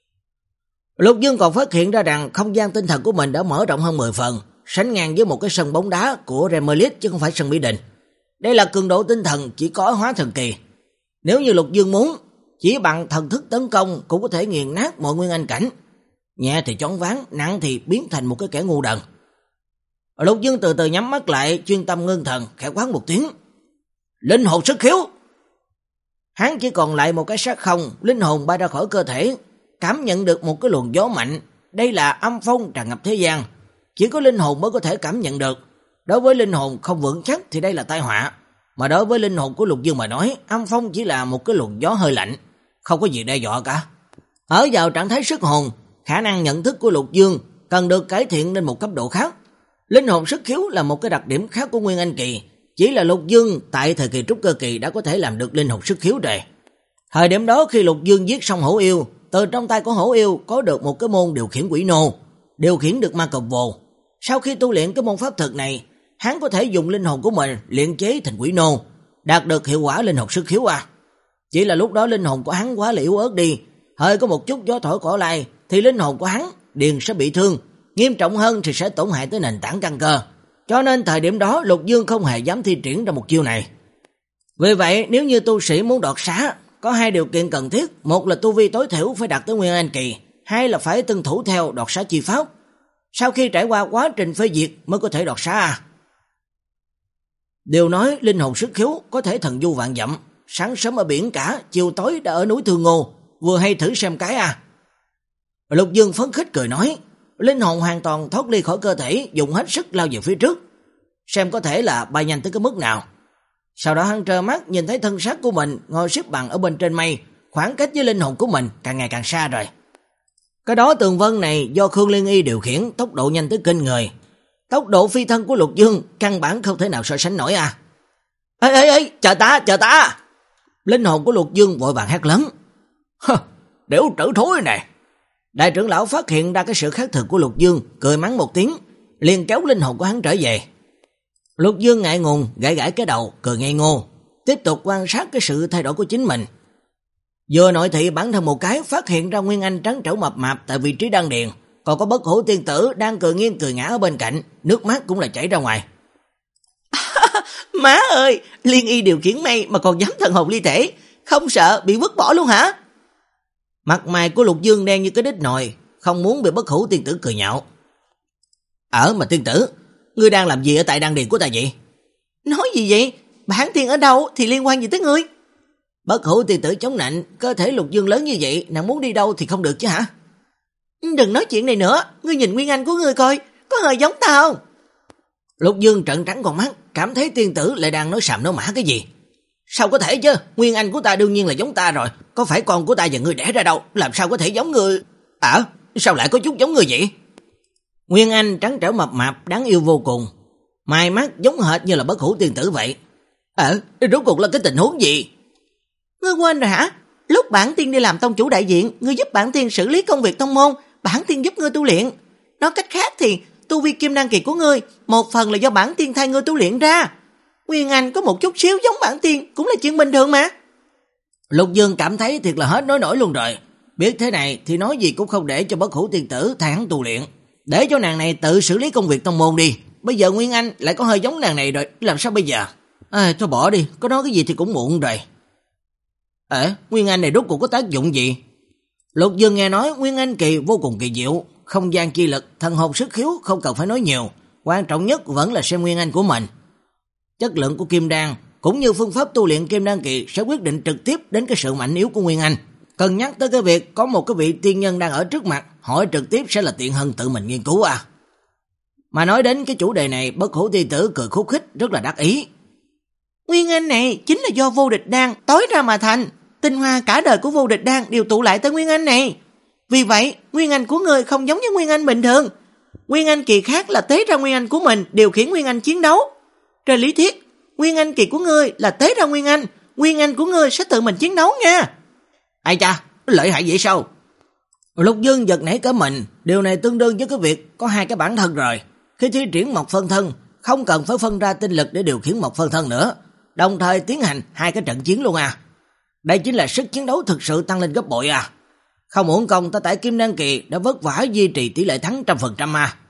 Lục Dương còn phát hiện ra rằng không gian tinh thần của mình đã mở rộng hơn mười phần, sánh ngang với một cái sân bóng đá của Remelis chứ không phải sân Mỹ Đình. Đây là cường độ tinh thần chỉ có hóa thần kỳ. Nếu như Lục Dương muốn, chỉ bằng thần thức tấn công cũng có thể nghiền nát mọi nguyên anh cảnh. Nhẹ thì choáng váng, nặng thì biến thành một cái kẻ ngu đần. Lục Dương từ từ nhắm mắt lại, chuyên tâm ngưng thần, khẽ quát một tiếng. Linh hồn xuất khiếu! Hắn chỉ còn lại một cái xác không, linh hồn bay ra khỏi cơ thể, cảm nhận được một cái luồng gió mạnh. Đây là âm phong tràn ngập thế gian, chỉ có linh hồn mới có thể cảm nhận được. Đối với linh hồn không vững chắc thì đây là tai họa, mà đối với linh hồn của Lục Dương mà nói, âm phong chỉ là một cái luồng gió hơi lạnh, không có gì đe dọa cả. Ở vào trạng thái sức hồn, khả năng nhận thức của Lục Dương cần được cải thiện lên một cấp độ khác. Linh hồn xuất khiếu là một cái đặc điểm khác của Nguyên Anh Kỳ, chỉ là Lục Dương tại thời kỳ trúc cơ kỳ đã có thể làm được linh hồn xuất khiếu rồi. Thời điểm đó khi Lục Dương giết xong Hổ Yêu, từ trong tay của Hổ Yêu có được một cái môn điều khiển quỷ nô, điều khiển được ma cọp vồ. Sau khi tu luyện cái môn pháp thuật này, hắn có thể dùng linh hồn của mình luyện chế thành quỷ nô, đạt được hiệu quả linh hồn xuất khiếu à. Chỉ là lúc đó linh hồn của hắn quá là yếu ớt đi, hơi có một chút gió thổi cỏ lay thì linh hồn của hắn điền sẽ bị thương, nghiêm trọng hơn thì sẽ tổn hại tới nền tảng căn cơ. Cho nên thời điểm đó Lục Dương không hề dám thi triển ra một chiêu này. Vì vậy nếu như tu sĩ muốn đoạt xá, có hai điều kiện cần thiết, một là tu vi tối thiểu phải đạt tới Nguyên Anh Kỳ, hai là phải tuân thủ theo đoạt xá chi pháp. Sau khi trải qua quá trình phê diệt mới có thể đoạt xá à. Điều nói linh hồn xuất khiếu có thể thần du vạn dặm, sáng sớm ở biển cả, chiều tối đã ở núi Thương Ngô, vừa hay thử xem cái à. Lục Dương phấn khích cười nói, linh hồn hoàn toàn thoát ly khỏi cơ thể, dùng hết sức lao về phía trước, xem có thể là bay nhanh tới cái mức nào. Sau đó hắn trơ mắt nhìn thấy thân xác của mình ngồi xếp bằng ở bên trên mây, khoảng cách với linh hồn của mình càng ngày càng xa rồi. Cái đó tường vân này do Khương Liên Y điều khiển, tốc độ nhanh tới kinh người. Tốc độ phi thân của Lục Dương căn bản không thể nào so sánh nổi à. Ê ê ê, chờ ta, chờ ta. Linh hồn của Lục Dương vội vàng hét lớn. Hơ, đểu trữ thối này. Đại trưởng lão phát hiện ra cái sự khác thường của Lục Dương, cười mắng một tiếng, liền kéo linh hồn của hắn trở về. Lục Dương ngại ngùng, gãi gãi cái đầu, cười ngây ngô, tiếp tục quan sát cái sự thay đổi của chính mình. Vừa nội thị bản thân một cái, phát hiện ra Nguyên Anh trắng trẻo mập mạp tại vị trí đan điền, còn có Bất Hủ tiên tử đang cười nghiêng cười ngã ở bên cạnh, nước mắt cũng là chảy ra ngoài. Má ơi, Liên Y điều khiển mây mà còn dám thần hồn ly thể, không sợ bị vứt bỏ luôn hả? Mặt mày của Lục Dương đen như cái đít nồi, không muốn bị Bất Hủ tiên tử cười nhạo. Ở mà tiên tử, ngươi đang làm gì ở tại đan điền của ta vậy? Nói gì vậy? Bản tiên ở đâu thì liên quan gì tới ngươi? Bất Hủ tiên tử chống nạnh, cơ thể Lục Dương lớn như vậy, nàng muốn đi đâu thì không được chứ hả? Đừng nói chuyện này nữa, ngươi nhìn Nguyên Anh của ngươi coi, có hơi giống ta không? Lục Dương trợn trắng con mắt, cảm thấy tiên tử lại đang nói sàm nói mã cái gì. Sao có thể chứ, Nguyên Anh của ta đương nhiên là giống ta rồi, có phải con của ta và ngươi đẻ ra đâu, làm sao có thể giống ngươi? À, sao lại có chút giống ngươi vậy? Nguyên Anh trắng trẻo mập mạp, đáng yêu vô cùng, mai mắt giống hệt như là Bất Hủ tiên tử vậy. Ờ, à, rốt cuộc là cái tình huống gì? Ngươi quên rồi hả? Lúc bản tiên đi làm tông chủ đại diện, ngươi giúp bản tiên xử lý công việc tông môn, bản tiên giúp ngươi tu luyện. Nói cách khác thì tu vi kim đan kỳ của ngươi, một phần là do bản tiên thay ngươi tu luyện ra. Nguyên Anh có một chút xíu giống bản tiên cũng là chuyện bình thường mà. Lục Dương cảm thấy thiệt là hết nói nổi luôn rồi. Biết thế này thì nói gì cũng không để cho Bất Hủ tiên tử thay hắn tu luyện, để cho nàng này tự xử lý công việc tông môn đi. Bây giờ Nguyên Anh lại có hơi giống nàng này rồi, làm sao bây giờ? À, thôi bỏ đi, có nói cái gì thì cũng muộn rồi. Ờ, Nguyên Anh này rốt cuộc có tác dụng gì? Lục Dương nghe nói Nguyên Anh kỳ vô cùng kỳ diệu, không gian chi lực, thần hồn sức khiếu không cần phải nói nhiều, quan trọng nhất vẫn là xem Nguyên Anh của mình. Chất lượng của kim đan cũng như phương pháp tu luyện kim đan kỳ sẽ quyết định trực tiếp đến cái sự mạnh yếu của Nguyên Anh. Cân nhắc tới cái việc có một cái vị tiên nhân đang ở trước mặt, hỏi trực tiếp sẽ là tiện hơn tự mình nghiên cứu à. Mà nói đến cái chủ đề này, Bất Hủ tiên tử cười khúc khích rất là đắc ý. Nguyên Anh này chính là do vô địch đan tối ra mà thành, tinh hoa cả đời của vô địch đan đều tụ lại tới Nguyên Anh này. Vì vậy, Nguyên Anh của ngươi không giống như Nguyên Anh bình thường. Nguyên Anh kỳ khác là tế ra Nguyên Anh của mình điều khiển Nguyên Anh chiến đấu. Trên lý thuyết, Nguyên Anh kỳ của ngươi là tế ra Nguyên Anh, Nguyên Anh của ngươi sẽ tự mình chiến đấu nha. Ai cha, lợi hại vậy sao? Lục Dương giật nảy cả mình, điều này tương đương với cái việc có hai cái bản thân rồi. Khi thi triển một phân thân, không cần phải phân ra tinh lực để điều khiển một phân thân nữa, đồng thời tiến hành hai cái trận chiến luôn à. Đây chính là sức chiến đấu thực sự tăng lên gấp bội à. Không uổng công ta tại kim đan kỳ đã vất vả duy trì tỷ lệ thắng trăm phần trăm à.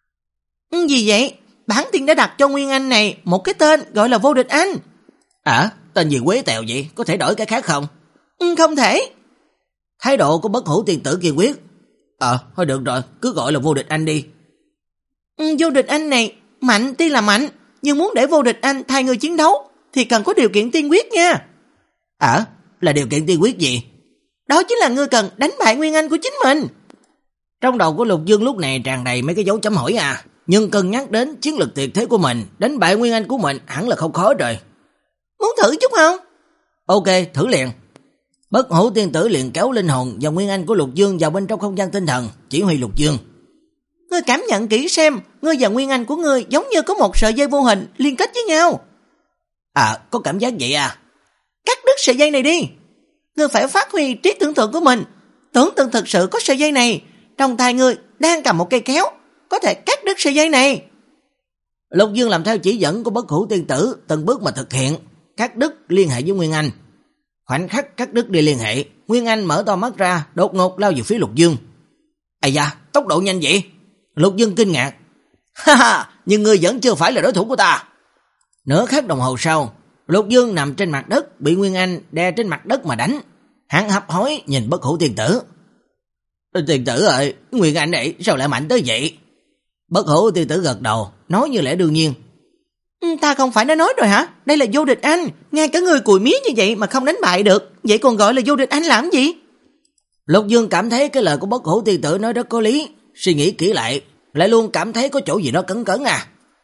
Gì vậy? Bản tiên đã đặt cho Nguyên Anh này một cái tên gọi là Vô Địch Anh. À, tên gì quế tèo vậy, có thể đổi cái khác không? Ừ, không thể. Thái độ của Bất Hủ tiên tử kiên quyết. Ờ, à, thôi được rồi, cứ gọi là Vô Địch Anh đi. Ừ, Vô Địch Anh này mạnh tuy là mạnh, nhưng muốn để Vô Địch Anh thay người chiến đấu thì cần có điều kiện tiên quyết nha. À, là điều kiện tiên quyết gì? Đó chính là ngươi cần đánh bại Nguyên Anh của chính mình. Trong đầu của Lục Dương lúc này tràn đầy mấy cái dấu chấm hỏi à, nhưng cân nhắc đến chiến lược tuyệt thế của mình, đánh bại Nguyên Anh của mình hẳn là không khó rồi. Muốn thử chút không? Ok, thử liền. Bất Hủ tiên tử liền kéo linh hồn và Nguyên Anh của Lục Dương vào bên trong không gian tinh thần, chỉ huy Lục Dương. Ngươi cảm nhận kỹ xem, ngươi và Nguyên Anh của ngươi giống như có một sợi dây vô hình liên kết với nhau. À, có cảm giác vậy à? Cắt đứt sợi dây này đi. Ngươi phải phát huy trí tưởng tượng của mình, tưởng tượng thực sự có sợi dây này, trong tay ngươi đang cầm một cây kéo, có thể cắt đứt sợi dây này. Lục Dương làm theo chỉ dẫn của Bất Hủ tiên tử, từng bước mà thực hiện, cắt đứt liên hệ với Nguyên Anh. Khoảnh khắc cắt đứt đi liên hệ, Nguyên Anh mở to mắt ra, đột ngột lao về phía Lục Dương. Ây da, tốc độ nhanh vậy? Lục Dương kinh ngạc. Ha ha, nhưng ngươi vẫn chưa phải là đối thủ của ta. Nửa khắc đồng hồ sau, Lục Dương nằm trên mặt đất, bị Nguyên Anh đè trên mặt đất mà đánh. Hắn hấp hối nhìn Bất Hủ tiên tử. Tiên tử ơi, Nguyên Anh này sao lại mạnh tới vậy? Bất Hủ tiên tử gật đầu, nói như lẽ đương nhiên. Ta không phải đã nói rồi hả? Đây là Vô Địch Anh, ngay cả người cùi mía như vậy mà không đánh bại được, vậy còn gọi là Vô Địch Anh làm gì? Lục Dương cảm thấy cái lời của Bất Hủ tiên tử nói rất có lý, suy nghĩ kỹ lại, lại luôn cảm thấy có chỗ gì đó cấn cấn à.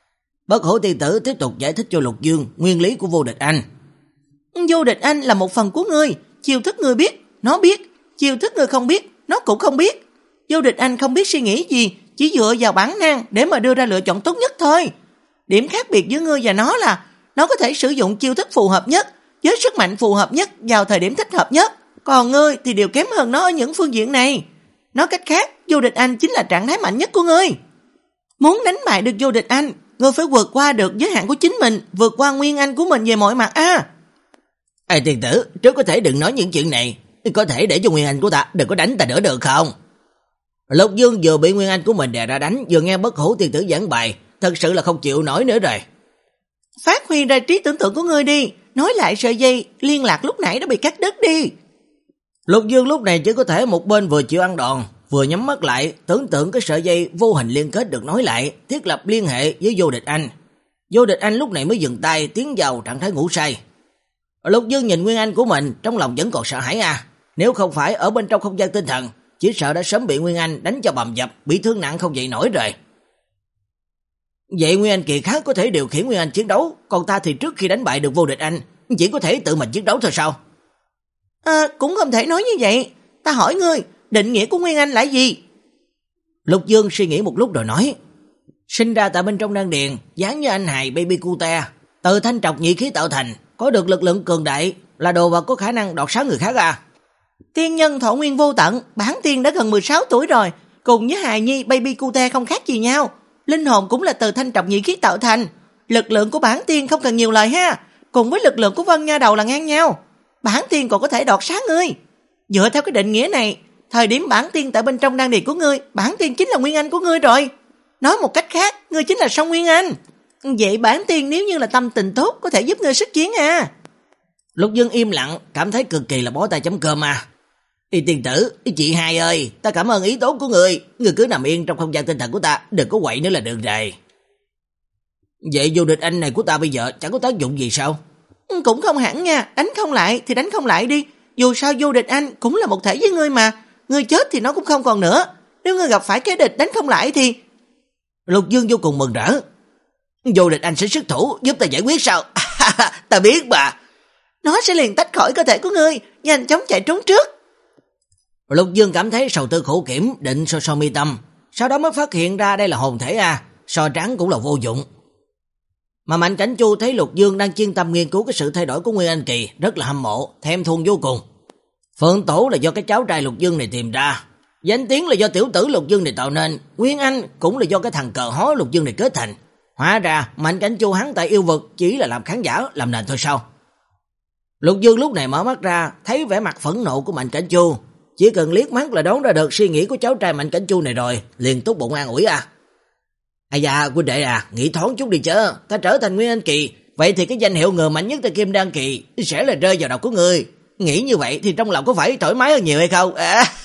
Bất Hủ tiên tử tiếp tục giải thích cho Lục Dương nguyên lý của vô địch anh. Vô địch anh là một phần của ngươi, chiêu thức ngươi biết, nó biết, chiêu thức ngươi không biết, nó cũng không biết. Vô địch anh không biết suy nghĩ gì, chỉ dựa vào bản năng để mà đưa ra lựa chọn tốt nhất thôi. Điểm khác biệt giữa ngươi và nó là nó có thể sử dụng chiêu thức phù hợp nhất, với sức mạnh phù hợp nhất vào thời điểm thích hợp nhất. Còn ngươi thì đều kém hơn nó ở những phương diện này. Nói cách khác, vô địch anh chính là trạng thái mạnh nhất của ngươi. Muốn đánh bại được vô địch anh, ngươi phải vượt qua được giới hạn của chính mình, vượt qua nguyên anh của mình về mọi mặt a. À. Ê tiên tử, trước có thể đừng nói những chuyện này, có thể để cho nguyên anh của ta đừng có đánh ta nữa được không? Lục Dương vừa bị nguyên anh của mình đè ra đánh, vừa nghe Bất Hủ tiên tử giảng bài, thật sự là không chịu nổi nữa rồi. Phát huy ra trí tưởng tượng của ngươi đi, nói lại sợi dây liên lạc lúc nãy đã bị cắt đứt đi. Lục Dương lúc này chỉ có thể một bên vừa chịu ăn đòn, vừa nhắm mắt lại, tưởng tượng cái sợi dây vô hình liên kết được nối lại, thiết lập liên hệ với vô địch anh. Vô địch anh lúc này mới dừng tay, tiến vào trạng thái ngủ say. Lục Dương nhìn nguyên anh của mình, trong lòng vẫn còn sợ hãi à. Nếu không phải ở bên trong không gian tinh thần, chỉ sợ đã sớm bị nguyên anh đánh cho bầm dập, bị thương nặng không dậy nổi rồi. Vậy nguyên anh kỳ khác có thể điều khiển nguyên anh chiến đấu, còn ta thì trước khi đánh bại được vô địch anh, chỉ có thể tự mình chiến đấu thôi sao? À, cũng không thể nói như vậy. Ta hỏi ngươi, định nghĩa của nguyên anh là gì? Lục Dương suy nghĩ một lúc rồi nói, sinh ra tại bên trong đan điền, dáng như anh hài baby cute, từ thanh trọc nhị khí tạo thành, có được lực lượng cường đại, là đồ vật có khả năng đọt sát người khác à. Tiên nhân thọ nguyên vô tận, bản tiên đã gần mười sáu tuổi rồi, cùng với hài nhi baby cute không khác gì nhau. Linh hồn cũng là từ thanh trọc nhị khí tạo thành, lực lượng của bản tiên không cần nhiều lời ha, cùng với lực lượng của Vân Nha Đầu là ngang nhau. Bản tiên còn có thể đọt sát ngươi. Dựa theo cái định nghĩa này, thời điểm bản tiên tại bên trong đan điền của ngươi, bản tiên chính là nguyên anh của ngươi rồi. Nói một cách khác, ngươi chính là song nguyên anh. Vậy bản tiên nếu như là tâm tình tốt, có thể giúp ngươi sức chiến à. Lục Dương im lặng, cảm thấy cực kỳ là bó tay chấm cơm à. Y tiên tử, y chị hai ơi, ta cảm ơn ý tốt của người, người cứ nằm yên trong không gian tinh thần của ta, đừng có quậy nữa là được rồi. Vậy vô địch anh này của ta bây giờ chẳng có tác dụng gì sao? Cũng không hẳn nha, đánh không lại thì đánh không lại đi, dù sao vô địch anh cũng là một thể với ngươi mà, ngươi chết thì nó cũng không còn nữa, nếu ngươi gặp phải cái địch đánh không lại thì... Lục Dương vô cùng mừng rỡ. Vô địch anh sẽ xuất thủ giúp ta giải quyết sao? Ta biết mà. Nó sẽ liền tách khỏi cơ thể của ngươi, nhanh chóng chạy trốn trước. Lục Dương cảm thấy sầu tư khổ kiểm, định so so mi tâm, sau đó mới phát hiện ra đây là hồn thể à, so trắng cũng là vô dụng. Mà Mạnh Cảnh Chu thấy Lục Dương đang chuyên tâm nghiên cứu cái sự thay đổi của Nguyên Anh Kỳ, rất là hâm mộ, thèm thuồng vô cùng. Phượng Tổ là do cái cháu trai Lục Dương này tìm ra, danh tiếng là do tiểu tử Lục Dương này tạo nên, Nguyên Anh cũng là do cái thằng cờ hó Lục Dương này kết thành. Hóa ra Mạnh Cảnh Chu hắn tại yêu vực chỉ là làm khán giả, làm nền thôi sao? Lục Dương lúc này mở mắt ra, thấy vẻ mặt phẫn nộ của Mạnh Cảnh Chu, chỉ cần liếc mắt là đoán ra được suy nghĩ của cháu trai Mạnh Cảnh Chu này rồi, liền tốt bụng an ủi à. À dạ, huynh đệ à, nghĩ thoáng chút đi chứ, ta trở thành Nguyên Anh Kỳ, vậy thì cái danh hiệu người mạnh nhất tại Kim Đan Kỳ sẽ là rơi vào đầu của ngươi. Nghĩ như vậy thì trong lòng có phải thoải mái hơn nhiều hay không?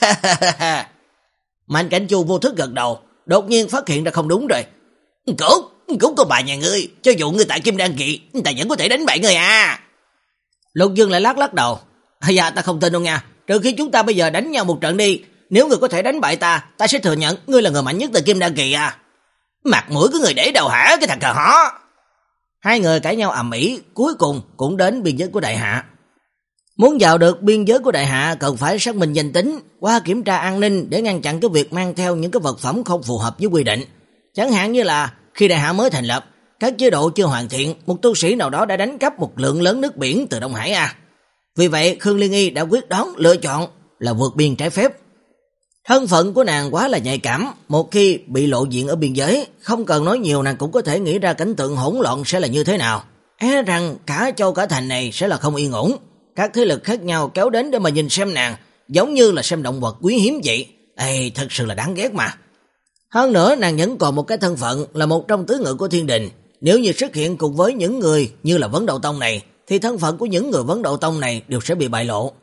À, Mạnh Cảnh Chu vô thức gật đầu, đột nhiên phát hiện ra không đúng rồi. Cũng, cũng có bà nhà ngươi, cho dù ngươi tại Kim Đan Kỳ, ta vẫn có thể đánh bại ngươi à. Lục Dương lại lắc lắc đầu. À dạ, ta không tin đâu nha, trừ khi chúng ta bây giờ đánh nhau một trận đi, nếu ngươi có thể đánh bại ta, ta sẽ thừa nhận ngươi là người mạnh nhất tại Kim Đan Kỳ à. Mặt mũi của người để đâu hả cái thằng cờ hó. Hai người cãi nhau ầm ĩ, cuối cùng cũng đến biên giới của Đại Hạ. Muốn vào được biên giới của Đại Hạ cần phải xác minh danh tính, qua kiểm tra an ninh để ngăn chặn cái việc mang theo những cái vật phẩm không phù hợp với quy định. Chẳng hạn như là khi Đại Hạ mới thành lập, các chế độ chưa hoàn thiện, một tu sĩ nào đó đã đánh cắp một lượng lớn nước biển từ Đông Hải à. Vì vậy Khương Liên Y đã quyết đoán lựa chọn là vượt biên trái phép. Thân phận của nàng quá là nhạy cảm, một khi bị lộ diện ở biên giới, không cần nói nhiều nàng cũng có thể nghĩ ra cảnh tượng hỗn loạn sẽ là như thế nào. E rằng cả châu cả thành này sẽ là không yên ổn, các thế lực khác nhau kéo đến để mà nhìn xem nàng, giống như là xem động vật quý hiếm vậy. Ê, thật sự là đáng ghét mà. Hơn nữa nàng vẫn còn một cái thân phận là một trong tứ ngự của thiên đình, nếu như xuất hiện cùng với những người như là Vấn Đậu Tông này, thì thân phận của những người Vấn Đậu Tông này đều sẽ bị bại lộ.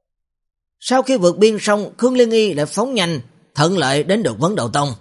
Sau khi vượt biên xong, Khương Liên Y lại phóng nhanh, thuận lợi đến được Vấn Đậu Tông.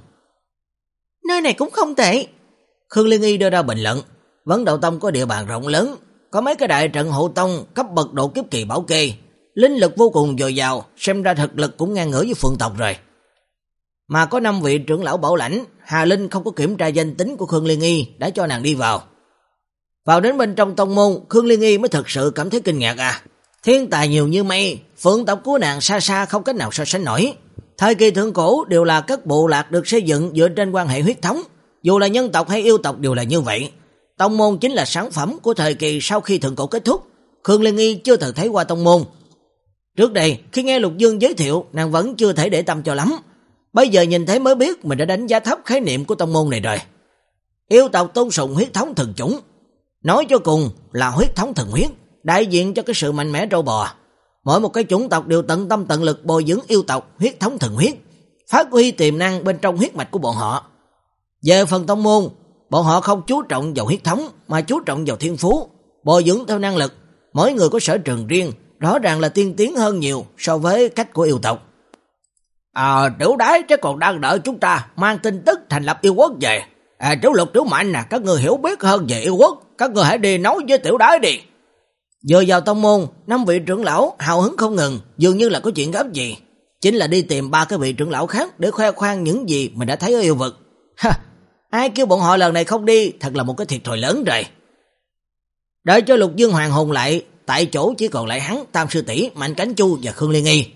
Nơi này cũng không tệ. Khương Liên Y đưa ra bình luận. Vấn Đậu Tông có địa bàn rộng lớn, có mấy cái đại trận hộ tông cấp bậc độ kiếp kỳ bảo kê, linh lực vô cùng dồi dào, xem ra thực lực cũng ngang ngửa với Phượng tộc rồi. Mà có năm vị trưởng lão bảo lãnh, Hà Linh không có kiểm tra danh tính của Khương Liên Y đã cho nàng đi vào. Vào đến bên trong tông môn, Khương Liên Y mới thật sự cảm thấy kinh ngạc à. Thiên tài nhiều như mây, phượng tộc của nàng xa xa không cách nào so sánh nổi. Thời kỳ thượng cổ đều là các bộ lạc được xây dựng dựa trên quan hệ huyết thống, dù là nhân tộc hay yêu tộc đều là như vậy. Tông môn chính là sản phẩm của thời kỳ sau khi thượng cổ kết thúc. Khương Liên Y chưa từng thấy qua tông môn. Trước đây, khi nghe Lục Dương giới thiệu, nàng vẫn chưa thể để tâm cho lắm. Bây giờ nhìn thấy mới biết mình đã đánh giá thấp khái niệm của tông môn này rồi. Yêu tộc tôn sùng huyết thống thần chủng. Nói cho cùng là huyết thống thần huyết, đại diện cho cái sự mạnh mẽ trâu bò. Mỗi một cái chủng tộc đều tận tâm tận lực bồi dưỡng yêu tộc huyết thống thần huyết, phát huy tiềm năng bên trong huyết mạch của bọn họ. Về phần tông môn, bọn họ không chú trọng vào huyết thống mà chú trọng vào thiên phú, bồi dưỡng theo năng lực. Mỗi người có sở trường riêng, rõ ràng là tiên tiến hơn nhiều so với cách của yêu tộc. À, Tiểu Đái chắc còn đang đợi chúng ta mang tin tức thành lập yêu quốc về. À, Tiểu Lục, Tiểu Mạnh nè, các người hiểu biết hơn về yêu quốc, các người hãy đi nói với Tiểu Đái đi. Vừa vào tông môn, năm vị trưởng lão hào hứng không ngừng, dường như là có chuyện gấp gì. Chính là đi tìm ba cái vị trưởng lão khác để khoe khoang những gì mình đã thấy ở yêu vực. Ha, ai kêu bọn họ lần này không đi, thật là một cái thiệt thòi lớn rồi. Đợi cho Lục Dương hoàn hồn lại, tại chỗ chỉ còn lại hắn, Tam sư tỷ, Mạnh Cánh Chu và Khương Liên Y.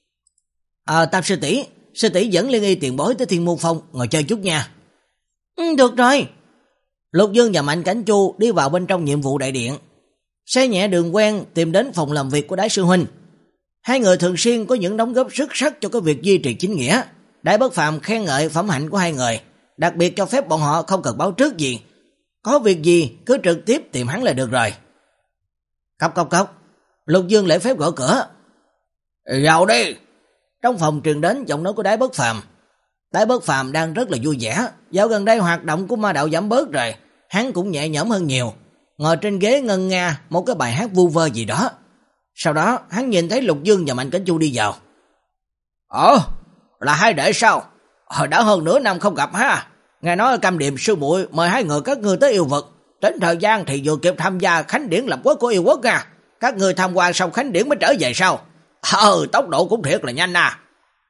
À, Tam sư tỷ, sư tỷ dẫn Liên Y tiền bối tới Thiên Môn Phong ngồi chơi chút nha. Ừ, được rồi. Lục Dương và Mạnh Cánh Chu đi vào bên trong nhiệm vụ đại điện, xe nhẹ đường quen tìm đến phòng làm việc của Đái sư huynh. Hai người thường xuyên có những đóng góp xuất sắc cho cái việc duy trì chính nghĩa. Đái Bất Phàm khen ngợi phẩm hạnh của hai người, đặc biệt cho phép bọn họ không cần báo trước gì, có việc gì cứ trực tiếp tìm hắn là được rồi. Cốc cốc cốc. Lục Dương lễ phép gõ cửa. Vào đi. Trong phòng truyền đến giọng nói của Đái Bất Phàm. Đái Bất Phàm đang rất là vui vẻ, dạo gần đây hoạt động của ma đạo giảm bớt rồi, hắn cũng nhẹ nhõm hơn nhiều, ngồi trên ghế ngân nga một cái bài hát vu vơ gì đó. Sau đó hắn nhìn thấy Lục Dương và Mạnh Cánh Chu đi vào. Ờ, là hai đệ sao? Ờ, đã hơn nửa năm không gặp ha. Nghe nói Cam Điềm sư muội mời hai người các ngươi tới yêu vực, đến thời gian thì vừa kịp tham gia khánh điển lập quốc của yêu quốc à. Các ngươi tham quan xong khánh điển mới trở về sao? Ờ, tốc độ cũng thiệt là nhanh à.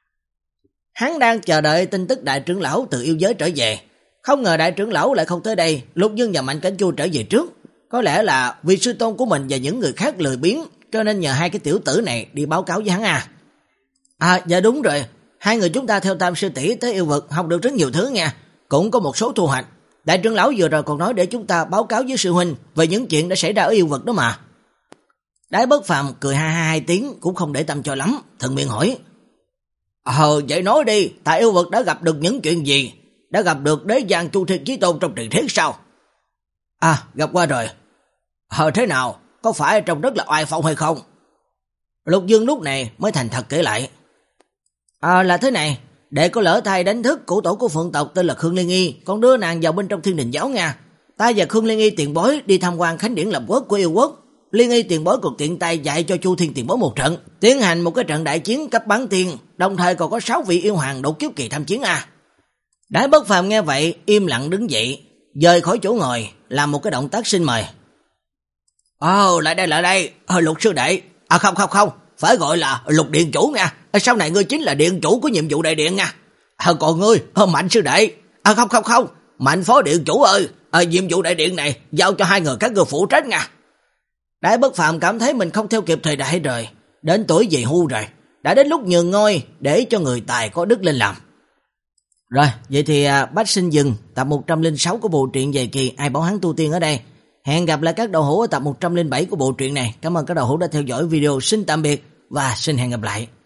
Hắn đang chờ đợi tin tức đại trưởng lão từ yêu giới trở về. Không ngờ đại trưởng lão lại không tới đây. Lục Dương và Mạnh Cánh Chu trở về trước. Có lẽ là vì sư tôn của mình và những người khác lười biếng, cho nên nhờ hai cái tiểu tử này đi báo cáo với hắn à. À, dạ đúng rồi. Hai người chúng ta theo Tam sư tỷ tới yêu vực học được rất nhiều thứ nha. Cũng có một số thu hoạch. Đại trưởng lão vừa rồi còn nói để chúng ta báo cáo với sư huynh về những chuyện đã xảy ra ở yêu vực đó mà. Đái Bất Phàm cười ha ha hai tiếng, cũng không để tâm cho lắm, thuận miệng hỏi. Ờ, vậy nói đi, tại yêu vực đã gặp được những chuyện gì? Đã gặp được đế giang Chu Thiên Chí Tôn trong truyền thuyết sao? À, gặp qua rồi. Ờ, thế nào? Có phải trông rất là oai phong hay không? Lục Dương lúc này mới thành thật kể lại. À, là thế này, đệ có lỡ tay đánh thức cổ tổ của phượng tộc tên là Khương Liên Y, còn đưa nàng vào bên trong Thiên Đình giáo nha. Ta và Khương Liên Y tiền bối đi tham quan khánh điển lập quốc của yêu quốc. Liên Y tiền bối còn tiện tay dạy cho Chu Thiên tiền bối một trận, tiến hành một cái trận đại chiến cấp bán tiên, đồng thời còn có sáu vị yêu hoàng đột kiếp kỳ tham chiến à. Đái Bất Phàm nghe vậy, im lặng đứng dậy, rời khỏi chỗ ngồi, làm một cái động tác xin mời. Ồ, oh, lại đây, lại đây, ờ, Lục sư đệ. À không, không, không, phải gọi là Lục điện chủ nha. À, sau này ngươi chính là điện chủ của nhiệm vụ đại điện nha. À, còn ngươi, à, Mạnh sư đệ. À không, không, không, Mạnh phó điện chủ ơi, à, nhiệm vụ đại điện này giao cho hai người các ngươi phụ trách nha. Đái Bất Phàm cảm thấy mình không theo kịp thời đại rồi, đến tuổi về hưu rồi, đã đến lúc nhường ngôi để cho người tài có đức lên làm. Rồi, vậy thì à, Bách Sinh dừng tập một trăm lẻ sáu của bộ truyện Dày Kỳ Ai Bảo Hắn Tu Tiên ở đây. Hẹn gặp lại các đầu hữu ở tập một trăm lẻ bảy của bộ truyện này. Cảm ơn các đầu hữu đã theo dõi video. Xin tạm biệt và xin hẹn gặp lại.